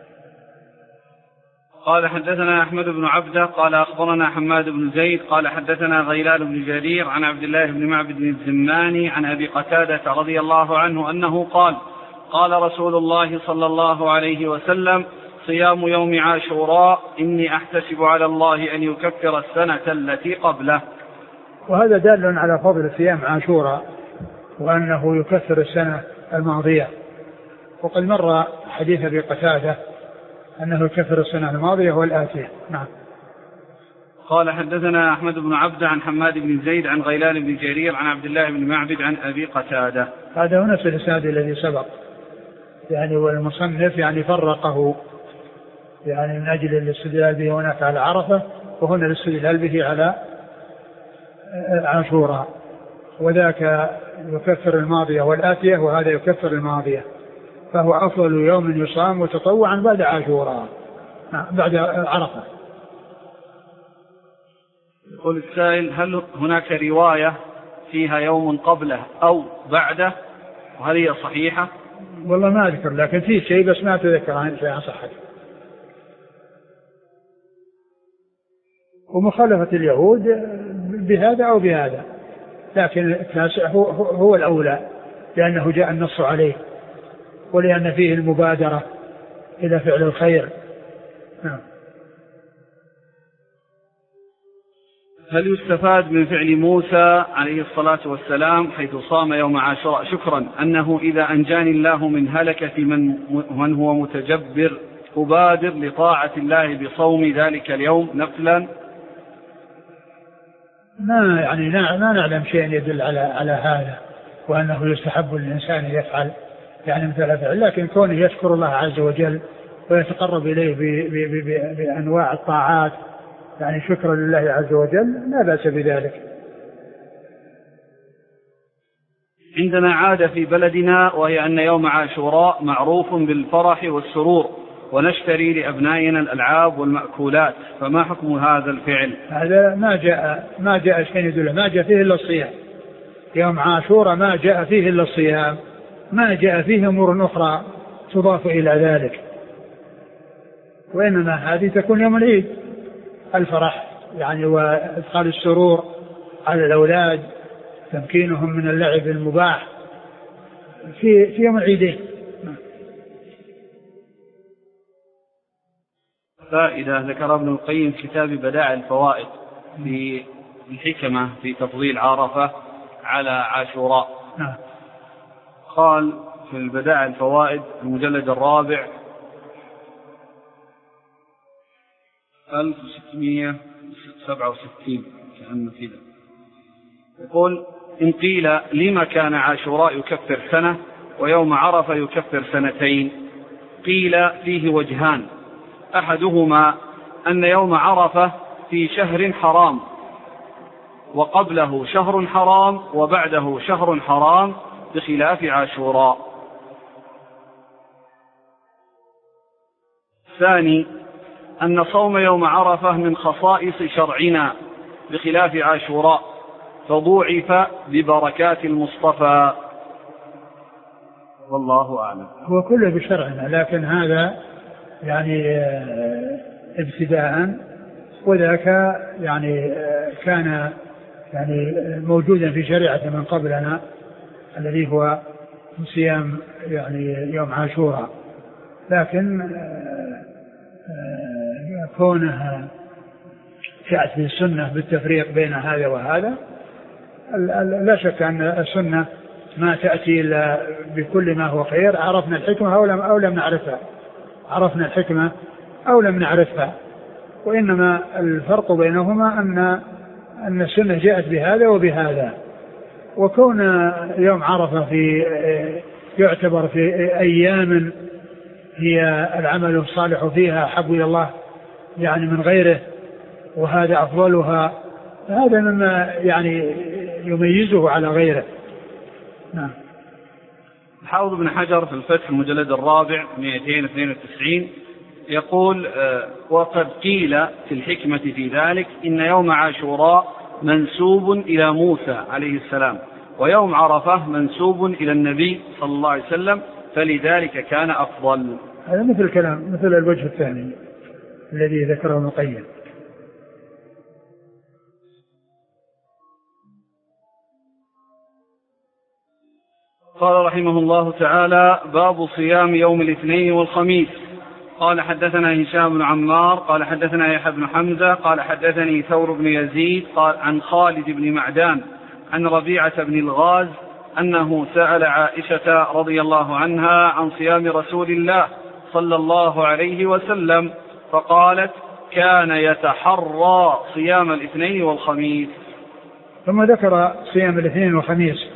قال حدثنا أحمد بن عبده قال أخبرنا حماد بن زيد قال حدثنا غيلان بن جرير عن عبد الله بن معبد الزماني عن أبي قتادة رضي الله عنه أنه قال قال رسول الله صلى الله عليه وسلم صيام يوم عاشوراء إني أحتسب على الله أن يكفر السنة التي قبله. وهذا دال على فضل صيام عاشوراء وأنه يكفر السنة الماضية، وقد مر حديث أبي قتادة أنه يكفر السنة الماضية والآتية. نعم. قال حدثنا أحمد بن عبد عن حماد بن زيد عن غيلان بن جرير عن عبد الله بن معبد عن أبي قتادة. هذا هو نفس الإسناد الذي سبق يعني، والمصنف يعني فرقه يعني من أجل الاستدلال به هناك على عرفة وهنا الاستدلال به على عاشوراء، وذاك يكفر الماضية والآتية وهذا يكفر الماضية، فهو أفضل يوم يصام وتطوعا بعد عاشوراء بعد عرفة. يقول السائل هل هناك رواية فيها يوم قبله أو بعده وهل هي صحيحة؟ والله ما أذكر، لكن فيه شيء بس ما أتذكر عن شيء عن صحته. ومخالفة اليهود بهذا أو بهذا، لكن التاسع هو, هو الأولى لأنه جاء النص عليه ولأن فيه المبادرة إلى فعل الخير. نعم. هل يستفاد من فعل موسى عليه الصلاة والسلام حيث صام يوم عاشوراء شكرا أنه إذا أنجاني الله من هلكة من, من هو متجبر أبادر لطاعة الله بصوم ذلك اليوم نفلا؟ ما يعني ما نعلم شيء يدل على على هذا وأنه يستحب للإنسان يفعل يعني مثل فعل، لكن كونه يشكر الله عز وجل ويتقرب إليه بأنواع الطاعات يعني شكرا لله عز وجل لا بأس بذلك. عندنا عادة في بلدنا وهي أن يوم عاشوراء معروف بالفرح والسرور ونشتري لأبنائنا الألعاب والمأكولات، فما حكم هذا الفعل؟ هذا ما جاء ما جاء شيء يدل ما جاء فيه إلا الصيام. يوم عاشوراء ما جاء فيه إلا الصيام، ما جاء فيه أمور أخرى تضاف إلى ذلك، وإنما هذه تكون يوم العيد الفرح يعني وإدخال السرور على الأولاد، تمكينهم من اللعب المباح في في يوم العيدين. فإذا ذكر ابن القيم كتاب بدائع الفوائد في الحكمة في تفضيل عرفة على عاشوراء، قال في البدائع الفوائد المجلد الرابع ألف وستمائة وسبعة وستين كأنه كذا، يقول: إن قيل لما كان عاشوراء يكفر سنة ويوم عرفة يكفر سنتين؟ قيل فيه وجهان: أحدهما أن يوم عرفة في شهر حرام وقبله شهر حرام وبعده شهر حرام بخلاف عاشوراء. ثاني أن صوم يوم عرفة من خصائص شرعنا بخلاف عاشوراء فضوعف ببركات المصطفى، والله أعلم. هو كله بشرعنا، لكن هذا يعني ابتداء، وذاك يعني كان يعني موجودا في شريعة من قبلنا الذي هو صيام يعني يوم عاشوراء، لكن كونها جاءت في السنة بالتفريق بين هذا وهذا لا شك أن السنة ما تأتي إلا بكل ما هو خير. عرفنا الحكمة أو لم, أو لم نعرفها عرفنا الحكمة أو لم نعرفها، وإنما الفرق بينهما أن أن السنة جاءت بهذا وبهذا. وكون يوم عرفة في يعتبر في أيام هي العمل الصالح فيها أحب إلى الله يعني من غيره، وهذا أفضلها، هذا مما يعني يميزه على غيره. نعم. الحافظ ابن حجر في الفتح المجلد الرابع مئتين واثنين وتسعين يقول: وقد قيل في الحكمة في ذلك إن يوم عاشوراء منسوب إلى موسى عليه السلام ويوم عرفة منسوب إلى النبي صلى الله عليه وسلم فلذلك كان أفضل. هذا مثل الكلام مثل الوجه الثاني الذي ذكره ابن القيم. قال رحمه الله تعالى: باب صيام يوم الاثنين والخميس. قال: حدثنا هشام بن عمار قال حدثنا يحيى بن حمزة قال حدثني ثور بن يزيد قال عن خالد بن معدان عن ربيعة بن الغاز أنه سأل عائشة رضي الله عنها عن صيام رسول الله صلى الله عليه وسلم فقالت: كان يتحرى صيام الاثنين والخميس. ثم ذكر صيام الاثنين والخميس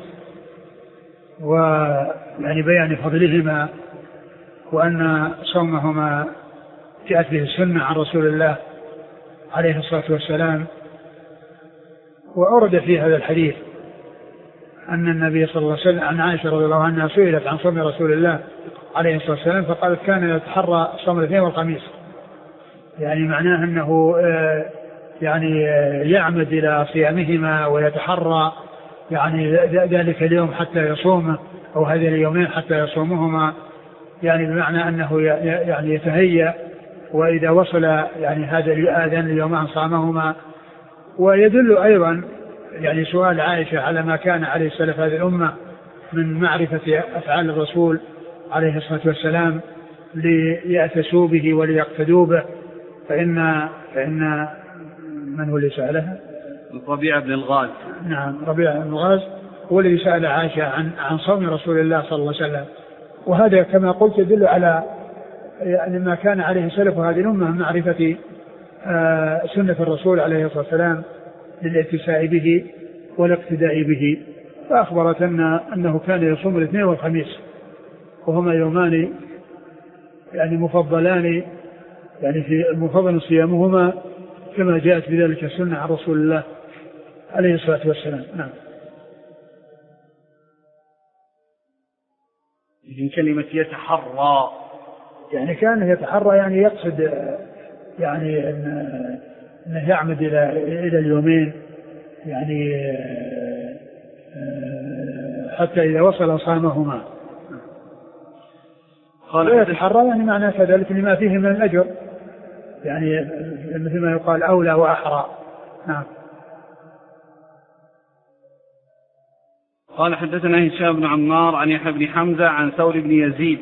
ويعني بيان فضلهما وأن صومهما جاءت به السنة عن رسول الله عليه الصلاة والسلام. وأورد في هذا الحديث أن النبي صلى الله عليه وسلم عن عائشة رضي الله عنها سئلت عن صوم رسول الله عليه الصلاة والسلام فقالت: كان يتحرى صوم الاثنين والخميس، يعني معناه أنه يعني يعمد إلى صيامهما ويتحرى يعني ذلك اليوم حتى يصومه أو هذه اليومين حتى يصومهما، يعني بمعنى أنه يعني يتهيأ، وإذا وصل يعني هذان اليومان صامهما. ويدل أيضا يعني سؤال عائشة على ما كان عليه السلف هذه الأمة من معرفة أفعال الرسول عليه الصلاة والسلام ليأتسوا به وليقتدوا به. فإن فإن من هو اللي سألها؟ ربيعة بن الغاز. نعم، ربيعة بن الغاز هو الذي سأل عائشة عن عن صوم رسول الله صلى الله عليه وسلم. وهذا كما قلت يدل على يعني ما كان عليه سلف هذه الأمة من معرفة آه سنة الرسول عليه الصلاة والسلام للاتساع به والاقتداء به. فأخبرت أن أنه كان يصوم الاثنين والخميس وهما يومان يعني مفضلان، يعني في مفضل صيامهما كما جاءت بذلك السنة عن رسول الله عليه الصلاة والسلام. نعم. من كلمة يتحرى يعني كان يتحرى يعني يقصد يعني أنه يعمد إلى إلى اليومين، يعني حتى إذا وصل صامهما. قال يتحرى يعني معناه كذلك لما فيه من الأجر، يعني مثل ما يقال أولى وأحرى. نعم. قال حدثنا هشام بن عمار عن يحيى بن حمزة عن ثور بن يزيد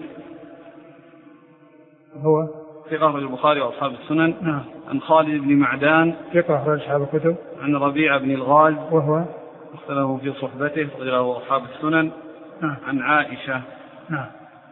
هو ثقة أخرج البخاري وأصحاب السنن. نعم. عن خالد بن معدان ثقة أخرج أصحاب الكتب. عن ربيعة بن الغاز وهو اختلفوا في صحبته أخرجه أصحاب السنن. نعم. عن عائشة. نعم.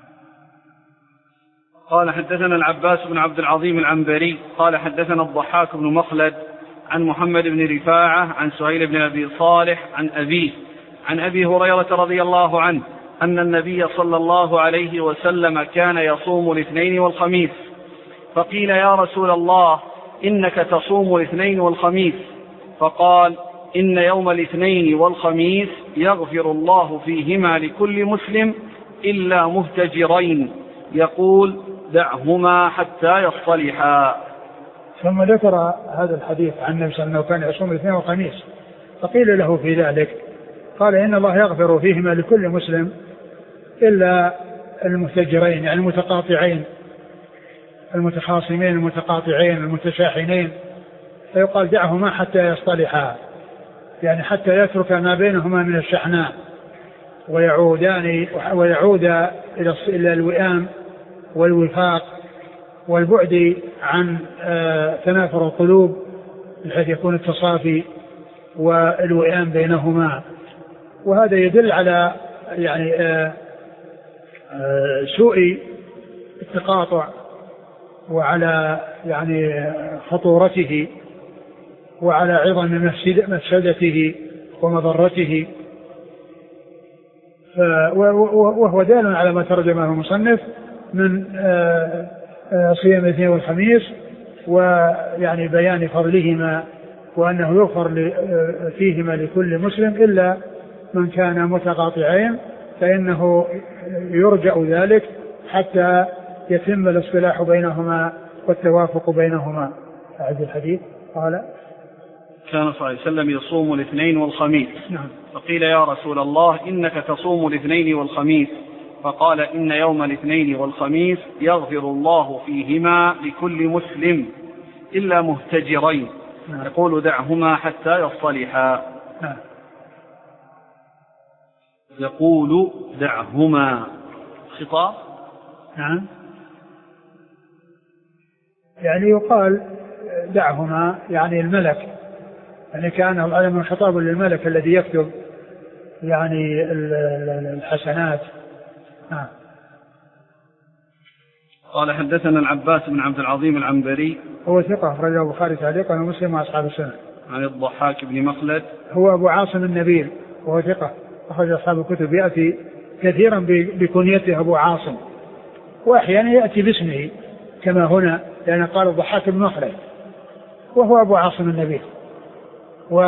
قال حدثنا العباس بن عبد العظيم العنبري قال حدثنا الضحاك بن مخلد عن محمد بن رفاعة عن سهيل بن أبي صالح عن أبيه عن أبي هريرة رضي الله عنه أن النبي صلى الله عليه وسلم كان يصوم الاثنين والخميس، فقيل يا رسول الله إنك تصوم الاثنين والخميس، فقال إن يوم الاثنين والخميس يغفر الله فيهما لكل مسلم إلا مهتجرين يقول دعهما حتى يصطلحا. ثم ذكر هذا الحديث عن النبي صلى الله عليه وسلم كان يصوم الاثنين والخميس، فقيل له في ذلك قال إن الله يغفر فيهما لكل مسلم إلا المهتجرين، يعني المتقاطعين المتخاصمين المتقاطعين المتشاحنين، فيقال دعهما حتى يصطلحا، يعني حتى يترك ما بينهما من الشحناء ويعودان ويعود إلى الوئام والوفاق والبعد عن تنافر القلوب بحيث يكون التصافي والوئام بينهما. وهذا يدل على يعني سوء التقاطع وعلى يعني خطورته وعلى عظم مفسدته ومضرته، وهو دال على ما ترجمه المصنف من صيام الاثنين والخميس ويعني بيان فضلهما وأنه يغفر فيهما لكل مسلم إلا من كان متقاطعين، فإنه يرجع ذلك حتى يتم الاصطلاح بينهما والتوافق بينهما. أعد الحديث. قال كان صلى الله عليه وسلم يصوم الاثنين والخميس. نعم. فقيل يا رسول الله إنك تصوم الاثنين والخميس، فقال إن يوم الاثنين والخميس يغفر الله فيهما لكل مسلم إلا مهتجرين. نعم. يقول دعهما حتى يصطلحا. نعم. يقول دعهما خطاب. نعم. يعني يقال دعهما يعني الملك، يعني كأنه العلم خطاب للملك الذي يكتب يعني الحسنات. نعم. قال حدثنا العباس بن عبد العظيم العنبري هو ثقة أخرجه البخاري تعليقا ومسلم وأصحاب السنة. عن الضحاك بن مخلد هو أبو عاصم النبيل وهو ثقة أخرج أصحاب الكتب، يأتي كثيرا بكنيته أبو عاصم وأحيانا يأتي باسمه كما هنا، لأن قال الضحاك بن مخلد وهو أبو عاصم النبيل. و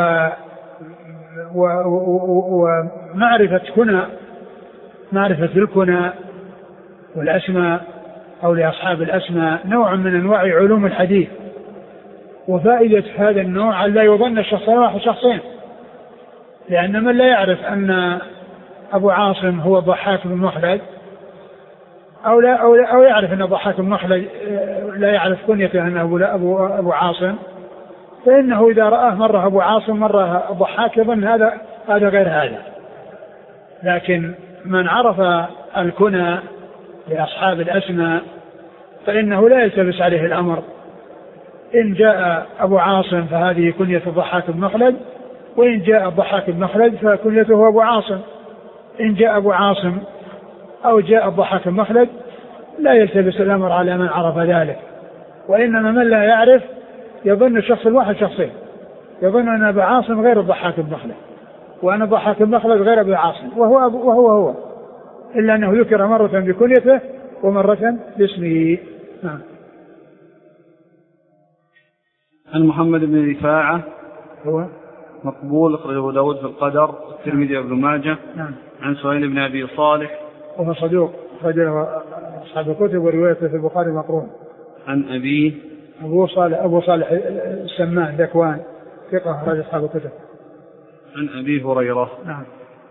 ومعرفة كنى معرفة الكنى والأسماء أو لأصحاب الأسماء نوع من أنواع علوم الحديث، وفائدة هذا النوع أن لا يظن الشخصين واحد شخصين، لأن من لا يعرف أن أبو عاصم هو الضحاك بن مخلد أو لا أو, لا أو يعرف أن الضحاك بن مخلد لا يعرف كنيته أنه أبو, أبو, أبو عاصم، فإنه إذا رآه مرة أبو عاصم مرة الضحاك يظن هذا هذا غير هذا. لكن من عرف الكنى لأصحاب الأسماء فإنه لا يلتبس عليه الأمر، إن جاء أبو عاصم فهذه كنية الضحاك بن مخلد، وإن جاء الضحاك بن مخلد فكنيته أبو عاصم. إن جاء أبو عاصم أو جاء الضحاك بن مخلد لا يلتبس الأمر على من عرف ذلك، وإنما من لا يعرف يظن الشخص الواحد شخصين، يظن أن أبو عاصم غير الضحاك بن مخلد وأن الضحاك بن مخلد غير أبو عاصم، وهو, وهو هو إلا أنه ذكر مرة بكنيته ومرة باسمه. نعم. عن محمد بن رفاعة هو مقبول أخرجه أبو داود في القدر والترمذي وابن ماجه. نعم. عن سهيل بن أبي صالح وهو صدوق أخرجه أصحاب الكتب وروايته في البخاري مقرون. عن أبيه أبو صالح أبو صالح السمان ذكوان ثقة أخرج أصحاب الكتب. عن أبي هريرة. نعم.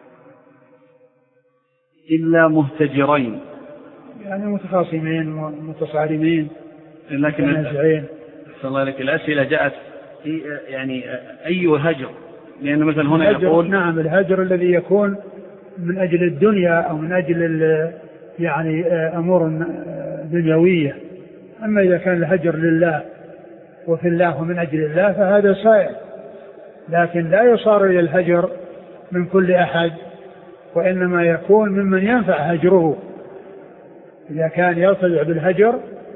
إلا مهتجرين يعني متخاصمين متصارمين لكن متنازعين. صلى الله عليك الأسئلة جاءت يعني أي هجر، لأن مثلا هنا يقول نعم الهجر الذي يكون من أجل الدنيا أو من أجل يعني أمور دنيوية. أما إذا كان الهجر لله وفي الله ومن أجل الله فهذا سائر، لكن لا يصار إلى الهجر من كل أحد، وإنما يكون ممن ينفع هجره. إذا كان يرتفع بالهجر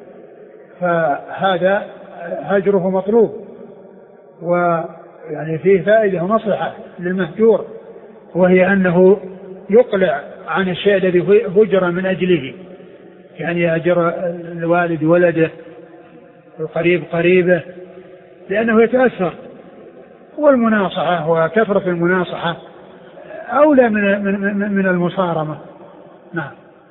فهذا هجره مطلوب، ويعني فيه فائدة ومصلحة للمهجور، وهي أنه يقلع عن الشيء الذي هجر من أجله، يعني يهجر الوالد ولده القريب قريبه لأنه يتأثر. والمناصحة وكثرة المناصحة أولى من من من المصارمة. نعم.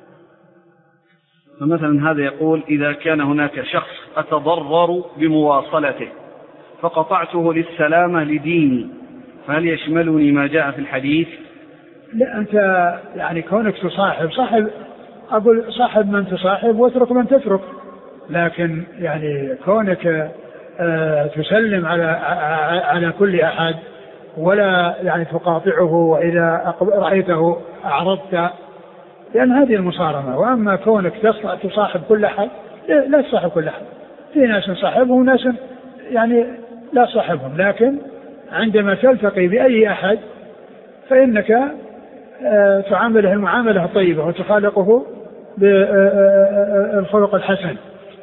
فمثلا هذا يقول إذا كان هناك شخص أتضرر بمواصلته فقطعته للسلامة لديني، فهل يشملني ما جاء في الحديث؟ لا، أنت يعني كونك تصاحب صاحب أقول صاحب من تصاحب واترك من تترك، لكن يعني كونك آه تسلم على على كل أحد ولا يعني تقاطعه، وإذا رأيته أعرضت، لأن هذه المصارمة. وأما كونك تصاحب كل أحد لا تصاحب كل أحد، في ناس صاحبهم وناس يعني لا صاحبهم، لكن عندما تلتقي بأي أحد فإنك آه تعامله المعاملة الطيبة وتخالقه بالخلق الحسن،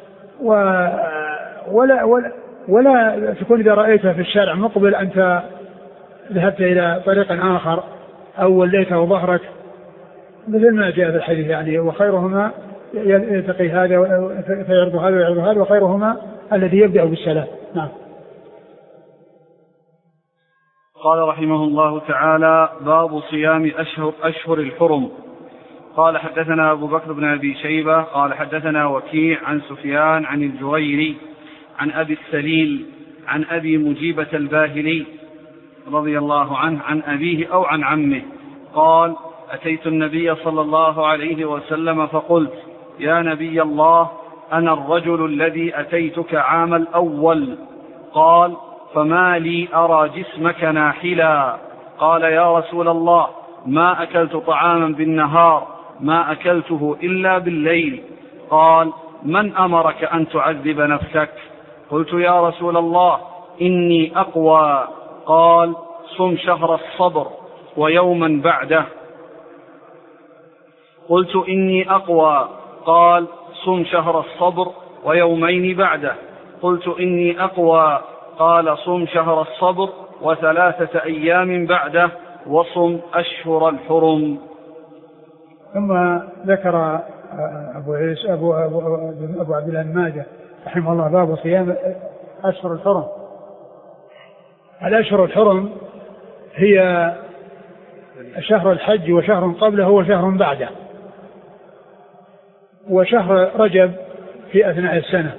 ولا ولا ولا تكون إذا رأيته في الشارع مقبل أنت ذهبت إلى طريق آخر أو وليته ظهرك، مثل ما جاء في الحديث يعني وخيرهما يلتقي هذا فيعرض هذا ويعرض هذا وخيرهما الذي يبدأ بالسلام. نعم. قال رحمه الله تعالى: باب صيام أشهر, أشهر الحرم. قال حدثنا أبو بكر بن أبي شيبة قال حدثنا وكيع عن سفيان عن الجويري عن أبي السليل عن أبي مجيبة الباهلي رضي الله عنه عن أبيه أو عن عمه قال: أتيت النبي صلى الله عليه وسلم فقلت: يا نبي الله، أنا الرجل الذي أتيتك عام الأول. قال: فما لي أرى جسمك ناحلا. قال: يا رسول الله، ما أكلت طعاما بالنهار، ما أكلته إلا بالليل. قال: من أمرك أن تعذب نفسك؟ قلت: يا رسول الله، إني أقوى. قال: صم شهر الصبر ويوما بعده. قلت: إني أقوى. قال: صم شهر الصبر ويومين بعده. قلت: إني أقوى. قال: صم شهر الصبر وثلاثة أيام بعده، وصم أشهر الحرم. ثم ذكر أبو عيسى أبو, أبو, أبو عبد الله ماجه رحمه الله باب صيام أشهر الحرم. الأشهر الحرم هي شهر الحج وشهر قبله وشهر بعده، وشهر رجب في أثناء السنة،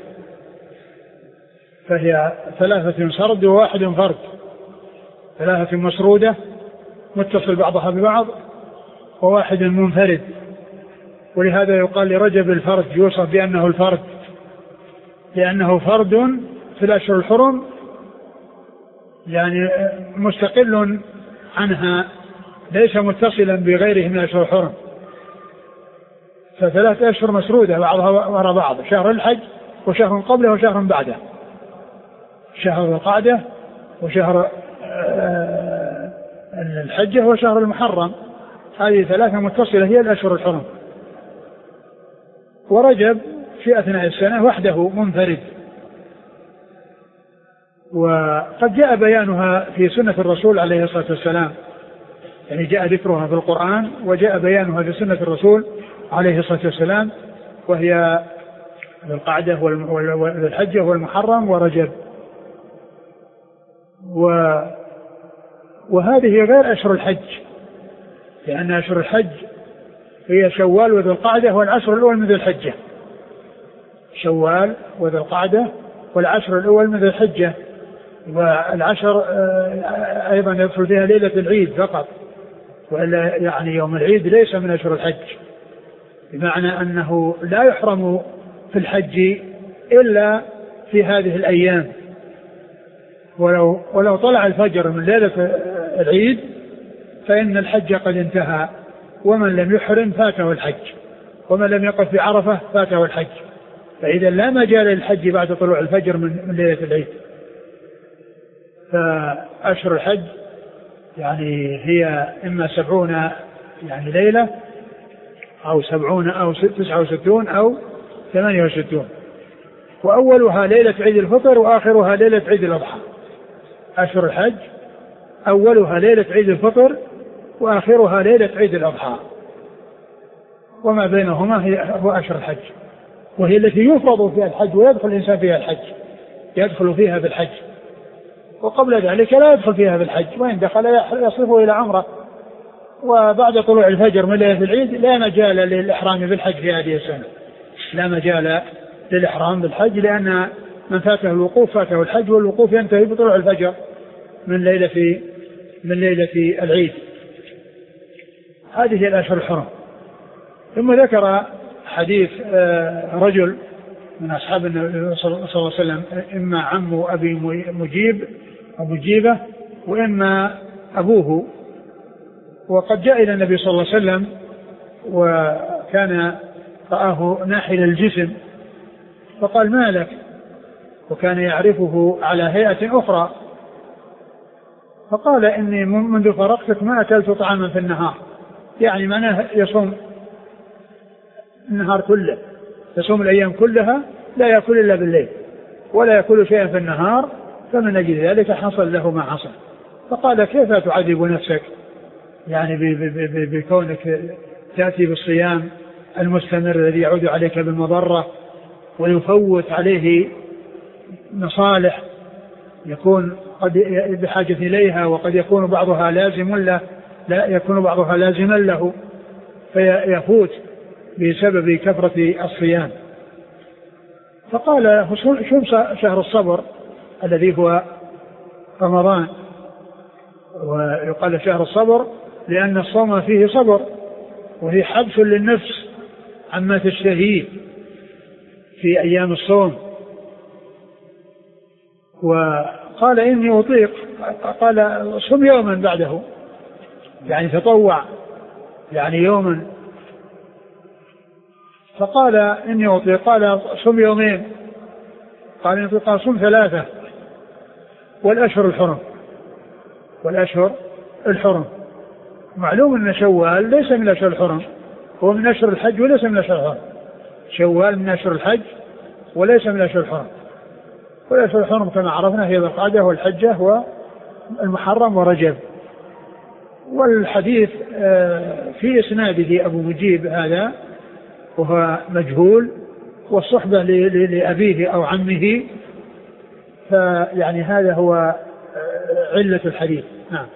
فهي ثلاثة سرد وواحد فرد، ثلاثة مسرودة متصل بعضها ببعض وواحد منفرد. ولهذا يقال لرجب الفرد، يوصف بأنه الفرد لأنه فرد في الأشهر الحرم، يعني مستقل عنها ليس متصلا بغيره من الأشهر الحرم. فثلاث أشهر مسرودة بعضها وراء بعض، شهر الحج وشهر قبله وشهر بعده، شهر القعدة وشهر الحجة وشهر المحرم. هذه ثلاثة متصلة هي الأشهر الحرم. ورجب في أثناء السنة وحده منفرد. وقد جاء بيانها في سنة الرسول عليه الصلاة والسلام، يعني جاء ذكرها في القرآن وجاء بيانها في سنة الرسول عليه الصلاة والسلام وهي ذو القعدة والحجة والمحرم ورجب. و وهذه غير أشهر الحج، لأن أشهر الحج هي شوال وذو القعدة والعشر الأول من ذي الحجة، شوال وذو القعدة والعشر الأول من ذي الحجة، والعشر أيضا يدخل فيها ليلة العيد فقط، وإلا يعني يوم العيد ليس من أشهر الحج، بمعنى أنه لا يحرم في الحج إلا في هذه الأيام. ولو, ولو طلع الفجر من ليلة العيد فإن الحج قد انتهى، ومن لم يحرم فاته الحج، ومن لم يقف في عرفة فاته الحج. فإذا لا مجال للحج بعد طلوع الفجر من ليلة العيد. فأشهر الحج يعني هي إما سبعون يعني ليلة أو سبعون أو تسعة وستون أو ثمانية وستون، وأولها ليلة عيد الفطر وآخرها ليلة عيد الأضحى. أشهر الحج أولها ليلة عيد الفطر وآخرها ليلة عيد الأضحى، وما بينهما هو أشهر الحج، وهي التي يفرض فيها الحج ويدخل الإنسان فيها الحج، يدخل فيها بالحج، وقبل ذلك لا يدخل فيها بالحج، وإن دخل يصرفه إلى عمره. وبعد طلوع الفجر من ليلة العيد لا مجال للإحرام بالحج في هذه السنة، لا مجال للإحرام بالحج، لأن من فاته الوقوف فاته الحج، والوقوف ينتهي بطلوع الفجر من ليلة من ليلة العيد. هذه الأشهر الحرم. ثم ذكر حديث رجل من أصحاب النبي صلى الله عليه وسلم، إما عم أبي مجيب أو مجيبة وإما أبوه، وقد جاء إلى النبي صلى الله عليه وسلم وكان رآه ناحل الجسم فقال ما لك، وكان يعرفه على هيئة أخرى، فقال إني منذ فرقتك ما أكلت طعاما في النهار، يعني معناه يصوم النهار كله، يصوم الأيام كلها لا يأكل إلا بالليل ولا يأكل شيئا في النهار، فمن أجل ذلك حصل له ما حصل. فقال كيف تعذب نفسك يعني بكونك تأتي بالصيام المستمر الذي يعود عليك بالمضرة ويفوت عليه مصالح يكون قد بحاجة إليها، وقد يكون بعضها لازم له لا يكون بعضها لازما له فيفوت بسبب كثرة الصيام. فقال شو شهر الصبر الذي هو رمضان، ويقال شهر الصبر لأن الصوم فيه صبر، وهي حبس للنفس عما تشتهيه في أيام الصوم. وقال إني أطيق، قال صم يوما بعده، يعني تطوع يعني يوما. فقال إني أطيق، قال صم يومين، قال إني أطيق، قال صم ثلاثة. والأشهر الحرم، والأشهر الحرم معلوم أن شوال ليس من أشهر الحرم، هو من أشهر الحج وليس من أشهر الحرم. شوال من أشهر الحج وليس من أشهر الحرم، والأشهر الحرم كما عرفنا هي ذو القعدة والحجة والمحرم ورجب. والحديث في إسناده أبو مجيب هذا وهو مجهول، والصحبة لأبيه أو عمه، فيعني هذا هو علة الحديث. نعم.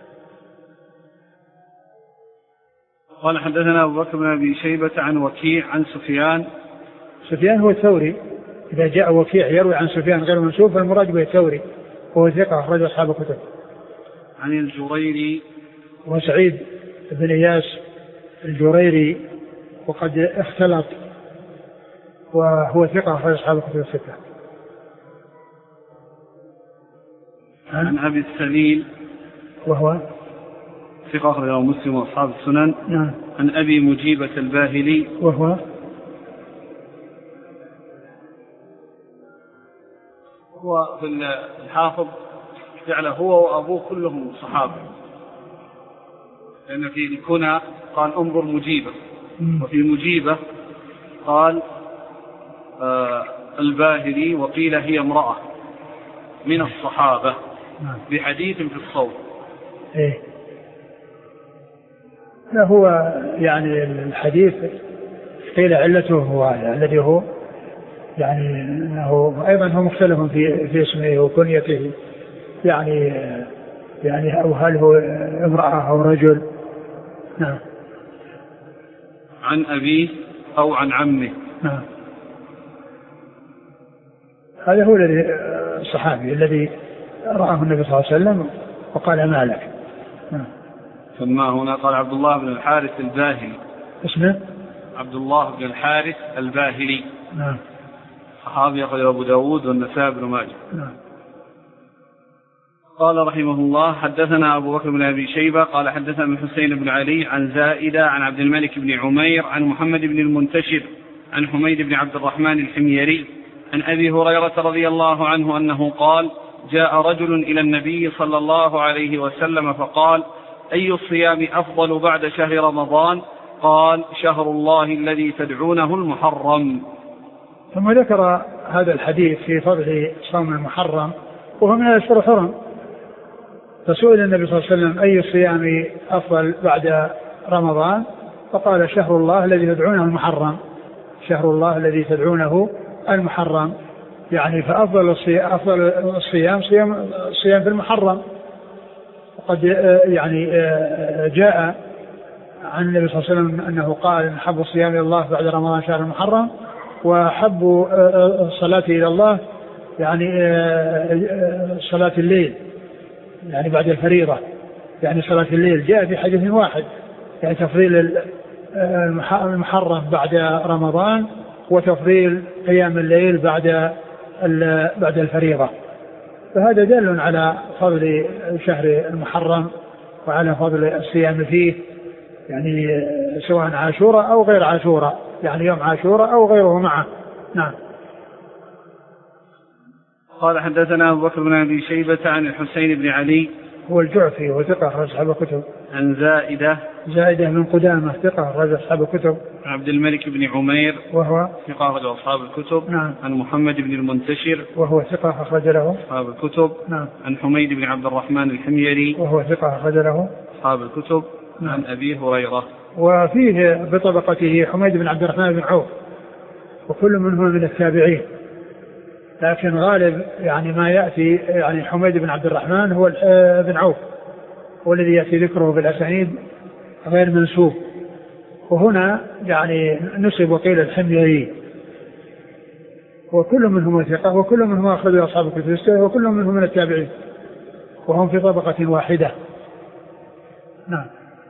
قال حدثنا أبو بكر بن أبي شيبة عن وكيع عن سفيان. سفيان هو الثوري، إذا جاء وكيع يروي عن سفيان غير منسوب فالمراد به الثوري، وهو ثقة أخرج أصحاب الكتب. عن الجريري وسعيد بن إياس الجريري، وقد اختلط، وهو ثقة أخرج أصحاب الكتب الستة. عن أبي السليل وهو ثقة أخرجه مسلم وأصحاب السنن. نعم. عن أبي مجيبة الباهلي وهو هو في الحافظ جعل هو وأبوه كلهم صحابة، لأن في الكنى قال انظر مجيبة، وفي مجيبة قال آه الباهلي، وقيل هي امرأة من الصحابة بحديث في الصوت. إيه. هو يعني الحديث قيل علته هو هذا الذي هو يعني أنه أيضا هو مختلف في في اسمه وكنيته، يعني يعني أو هل هو امرأة أو رجل. نعم. عن أبيه أو عن عمه. نعم. هذا هو الذي الصحابي الذي رآه النبي صلى الله عليه وسلم وقال ما لك. نعم. ثم هنا قال عبد الله بن الحارث الباهلي. اسمه عبد الله بن الحارث الباهلي. نعم. صحابي أخرج أبو داود والنسائي بن ماجه. نعم. قال رحمه الله حدثنا أبو بكر بن أبي شيبة قال حدثنا الحسين بن علي عن زائدة عن عبد الملك بن عمير عن محمد بن المنتشر عن حميد بن عبد الرحمن الحميري عن أبي هريرة رضي الله عنه أنه قال جاء رجل إلى النبي صلى الله عليه وسلم فقال أي الصيام أفضل بعد شهر رمضان؟ قال شهر الله الذي تدعونه المحرم. ثم ذكر هذا الحديث في فضل صوم المحرم وهو من الأشهر الحرم. فسئل النبي صلى الله عليه وسلم أي الصيام أفضل بعد رمضان؟ فقال شهر الله الذي تدعونه المحرم. شهر الله الذي تدعونه المحرم، يعني فأفضل الصيام أفضل الصيام صيام الصيام في المحرم. وقد يعني جاء عن النبي صلى الله عليه وسلم أنه قال حب الصيام إلى الله بعد رمضان شهر المحرم، وحب الصلاة إلى الله يعني صلاة الليل يعني بعد الفريضة، يعني صلاة الليل جاء في حديث واحد، يعني تفضيل المحرم بعد رمضان وتفضيل قيام الليل بعد بعد الفريضة. فهذا دل على فضل شهر المحرم وعلى فضل الصيام فيه، يعني سواء عاشوراء أو غير عاشوراء، يعني يوم عاشوراء أو غيره معه. نعم. قال حدثنا أبو بكر بن أبي شيبة عن الحسين بن علي هو الجعفي وثقة أخرج أصحاب الكتب. عن زائدة زائدة من قدامة ثقة أخرج أصحاب الكتب. عبد الملك بن عمير وهو ثقة أخرج أصحاب الكتب. نعم. عن محمد بن المنتشر وهو ثقة أخرج له أصحاب الكتب. نعم. عن حميد بن عبد الرحمن الحميري وهو ثقة أخرج له أصحاب الكتب. نعم. عن أبي هريرة. وفيه بطبقته حميد بن عبد الرحمن بن عوف، وكل منهم من التابعين، لكن غالب يعني ما يأتي يعني حميد بن عبد الرحمن هو بن عوف والذي يأتي ذكره بالأسانيد غير منسوب، وهنا يعني نسب وقيل الحميري، وكل منهم ثقة وكل منهم أخرج أصحاب الكتب الستة وكل منهم من التابعين وهم في طبقة واحدة. نعم.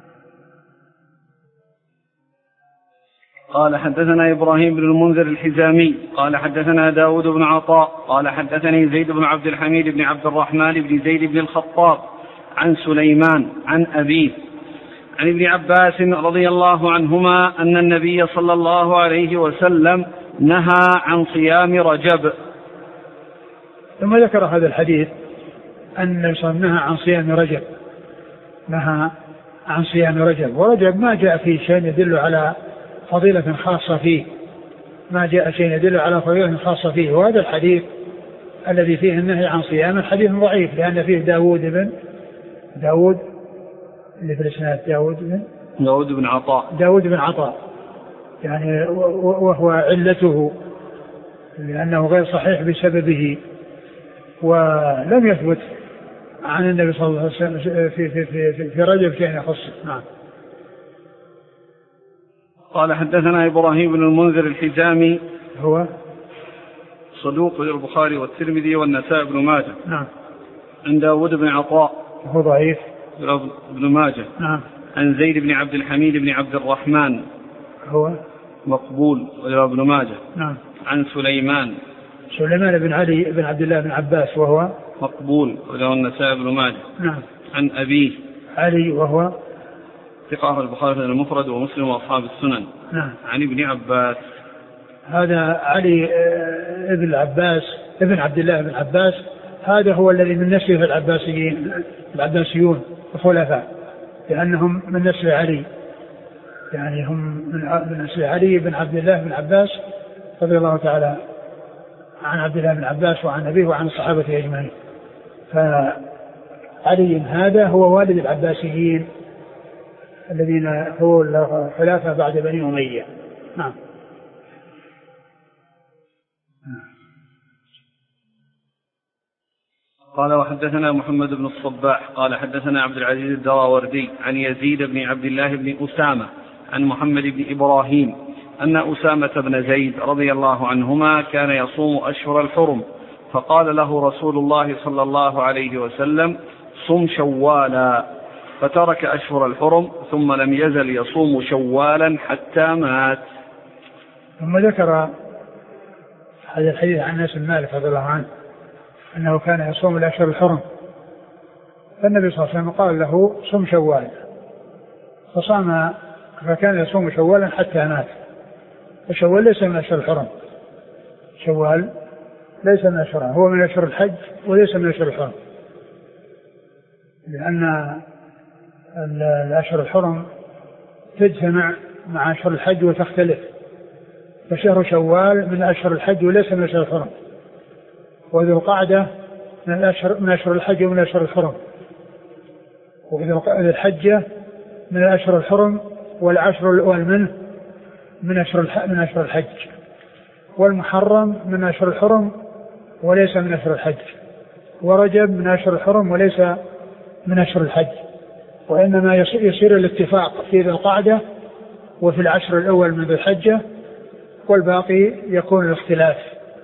قال حدثنا إبراهيم بن المنذر الحزامي قال حدثنا داود بن عطاء قال حدثني زيد بن عبد الحميد بن عبد الرحمن بن زيد بن الخطاب عن سليمان عن أبيه عن ابن عباس رضي الله عنهما أن النبي صلى الله عليه وسلم نهى عن صيام رجب. ثم ذكر هذا الحديث أن النبي صلى الله عليه وسلم نهى عن صيام رجب، نهى عن صيام رجب، ورجب ما جاء فيه شيء يدل على فضيلة خاصة فيه، ما جاء شيء يدل على فضيلة خاصة فيه. وهذا الحديث الذي فيه النهي عن صيام حديث ضعيف، لأن فيه داود بن داود اللي في الإسناد داود بن داود بن عطاء داود بن عطاء يعني وهو علته لأنه غير صحيح بسببه، ولم يثبت عن النبي صلى الله عليه وسلم في في في في رجب شيء يخصه. نعم. قال حدثنا إبراهيم بن المنذر الحزامي هو صدوق البخاري والترمذي والنسائي بن ماجه. نعم. عن داود بن عطاء هو ضعيف ابن ماجه. نعم. عن زيد بن عبد الحميد بن عبد الرحمن هو مقبول ابن ماجه. نعم. عن سليمان سليمان بن علي بن عبد الله بن عباس وهو مقبول وله النسائي بن ماجه. نعم. عن أبيه علي وهو ثقة البخاري المفرد ومسلم وأصحاب السنن. نعم. عن ابن عباس. هذا علي ابن عباس ابن عبد الله بن عباس، هذا هو الذي من نسله العباسيين العباسيون الخلفاء، لأنهم من نسل علي، يعني هم من نسل علي بن عبد الله بن عباس رضي الله تعالى عن عبد الله بن عباس وعن أبيه وعن الصحابة أجمعين. فعلي هذا هو والد العباسيين الذين هو الخلافة بعد بني أمية. نعم. قال وحدثنا محمد بن الصباح قال حدثنا عبد العزيز الدراوردي عن يزيد بن عبد الله بن أسامة عن محمد بن إبراهيم أن أسامة بن زيد رضي الله عنهما كان يصوم أشهر الحرم، فقال له رسول الله صلى الله عليه وسلم: صم شوالا، فترك أشهر الحرم ثم لم يزل يصوم شوالا حتى مات. ثم ذكر هذا الحديث عن أنس بن مالك رضي الله عنه أنه كان يصوم الأشهر الحرم، فالنبي صلى الله عليه وسلم قال له: صم شوال، فصام، فكان يصوم شوالا حتى مات. فشوال ليس من أشهر الحرم، شوال ليس من أشهر، هو من أشهر الحج وليس من أشهر الحرم، لأن الأشهر الحرم تجتمع مع أشهر الحج وتختلف، فشهر شوال من أشهر الحج وليس من أشهر الحرم، وذو القعدة من الأشهر من أشهر الحج ومن أشهر الحرم، وذو الحجة من الأشهر الحرم، والعشر الأول منه من أشهر من أشهر الحج، والمحرم من أشهر الحرم وليس من أشهر الحج، ورجب من أشهر الحرم وليس من أشهر الحج، وإنما يصير الاتفاق في ذي القعدة وفي العشر الأول من ذي الحجة، والباقي يكون الاختلاف.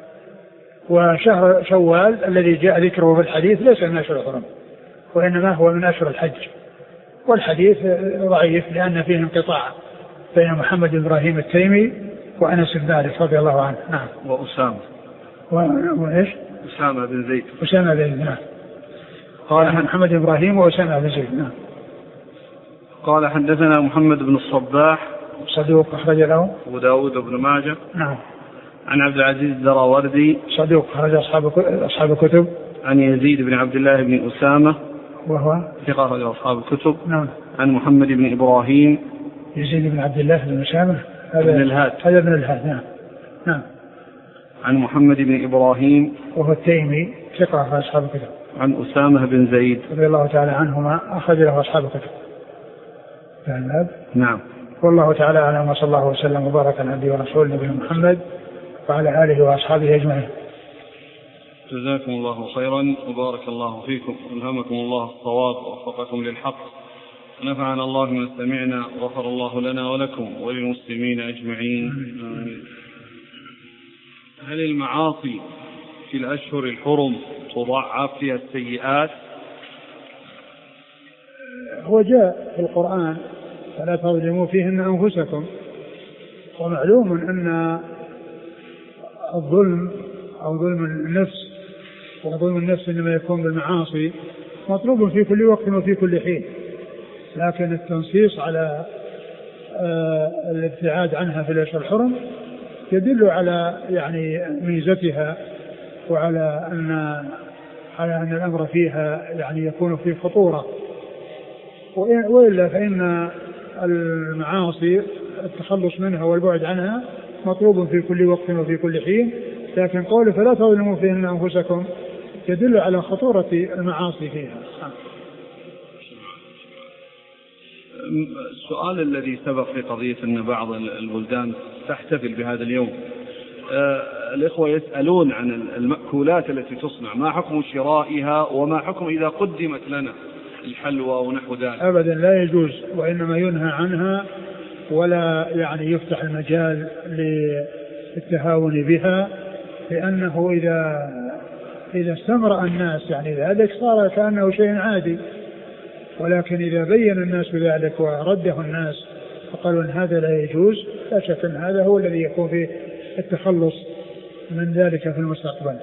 وشهر شوال الذي جاء ذكره في الحديث ليس من أشهر الحرم، وإنما هو من أشهر الحج، والحديث ضعيف لأن فيه انقطاع بين محمد بن إبراهيم التيمي وأنس بن مالك رضي الله عنه. نعم. وأسامة وإيش؟ أسامة بن زيد. أسامة بن زيد. نعم. قال عن محمد بن إبراهيم وأسامة بن زيد. نعم. قال حدثنا محمد بن الصباح صدوق أخرج له أبو داود وابن ماجه. نعم. عن عبد العزيز الدراوردي صدوق أخرج أصحاب أصحاب الكتب. عن يزيد بن عبد الله بن أسامة وهو ثقة أخرج أصحاب الكتب. نعم. عن محمد بن إبراهيم يزيد بن عبد الله بن أسامة هذا ابن الهاد هذا ابن الهاد. نعم. نعم. عن محمد بن إبراهيم وهو التيمي ثقة أخرج أصحاب الكتب. عن أسامة بن زيد رضي الله تعالى عنهما أخرج له أصحاب الكتب. نعم. والله تعالى أعلم، وصلى الله وسلم وبارك على عبده ورسوله نبينا محمد وعلى آله وأصحابه أجمعين. جزاكم الله خيرا وبارك الله فيكم، ألهمكم الله الصواب ووفقكم للحق، ونفعنا الله من سمعنا، وغفر الله لنا ولكم وللمسلمين أجمعين. آمين. هل المعاصي في الأشهر الحرم تضاعف فيها السيئات؟ هو جاء في القرآن: فلا تظلموا فيهن أنفسكم. ومعلوم أن الظلم أو ظلم النفس وظلم النفس إنما يكون بالمعاصي مطلوب في كل وقت وفي كل حين، لكن التنصيص على الابتعاد عنها في الأشهر الحرم يدل على يعني ميزتها، وعلى أن على أن الأمر فيها يعني يكون فيه خطورة، وإلا فإن المعاصي التخلص منها والبعد عنها مطلوب في كل وقت وفي كل حين، لكن قوله فلا تظلموا فيهن أنفسكم يدل على خطورة المعاصي فيها. السؤال الذي سبق في قضية أن بعض البلدان تحتفل بهذا اليوم، الإخوة يسألون عن المأكولات التي تصنع، ما حكم شرائها وما حكم إذا قدمت لنا الحلوى ونحو ذلك؟ أبدا لا يجوز، وإنما ينهى عنها، ولا يعني يفتح المجال للتهاون بها، لأنه إذا إذا استمر الناس يعني ذلك صار كأنه شيء عادي، ولكن إذا بين الناس ذلك ورده الناس فقالوا أن هذا لا يجوز، لا شك أن هذا هو الذي يكون في التخلص من ذلك في المستقبل.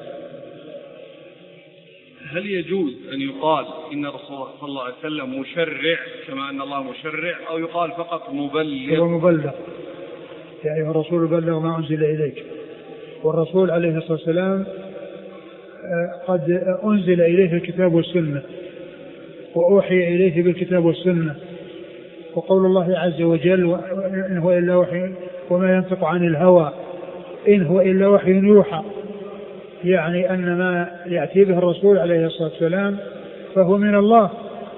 هل يجوز أن يقال إن الرسول صلى الله عليه وسلم مشرع كما أن الله مشرع، أو يقال فقط مبلغ؟ هو مبلغ، يا أيها الرسول بلغ ما أنزل إليك، والرسول عليه الصلاة والسلام قد أنزل إليه الكتاب والسنة، وأوحي إليه بالكتاب والسنة، وقول الله عز وجل: إن هو إلا وحي وما ينطق عن الهوى إن هو إلا وحي يوحى، يعني أن ما يأتي به الرسول عليه الصلاة والسلام فهو من الله،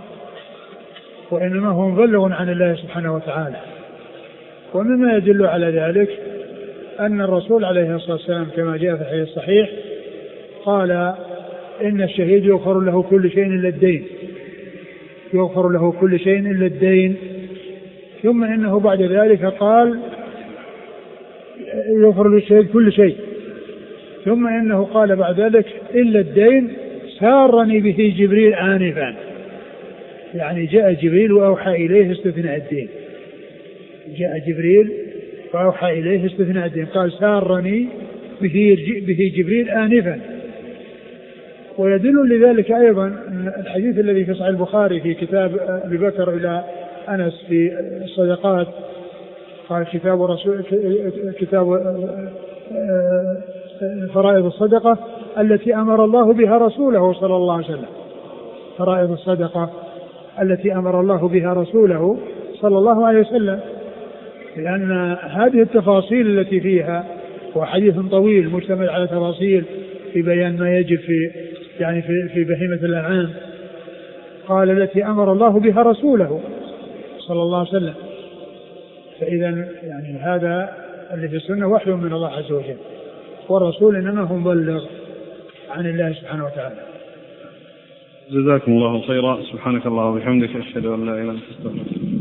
وإنما هو مبلغ عن الله سبحانه وتعالى. ومما يدل على ذلك أن الرسول عليه الصلاة والسلام كما جاء في الحديث الصحيح قال إن الشهيد يغفر له كل شيء إلا الدين، يغفر له كل شيء إلا الدين. ثم إنه بعد ذلك قال يغفر للشهيد كل شيء، ثم إنه قال بعد ذلك إلا الدين سارني به جبريل آنفا، يعني جاء جبريل وأوحى إليه استثناء الدين، جاء جبريل وأوحى إليه استثناء الدين، قال سارني به جبريل آنفا. ويدل لذلك أيضا الحديث الذي في صحيح البخاري في كتاب أبي بكر إلى أنس في الصدقات، قال كتاب رسول كتاب فرائض الصدقة التي أمر الله بها رسوله صلى الله عليه وسلم، فرائض الصدقة التي أمر الله بها رسوله صلى الله عليه وسلم، لأن هذه التفاصيل التي فيها وحديث طويل مشتمل على تفاصيل في بيان ما يجب في يعني في, في بهيمة الأنعام، قال التي أمر الله بها رسوله صلى الله عليه وسلم. فإذا يعني هذا اللي في السنة وحي من الله عز وجل، والرسول إنما هو مبلغ عن الله سبحانه وتعالى. جزاكم الله خيرا. سبحانك اللهم وبحمدك أشهد أن لا إله إلا أنت أستغفرك.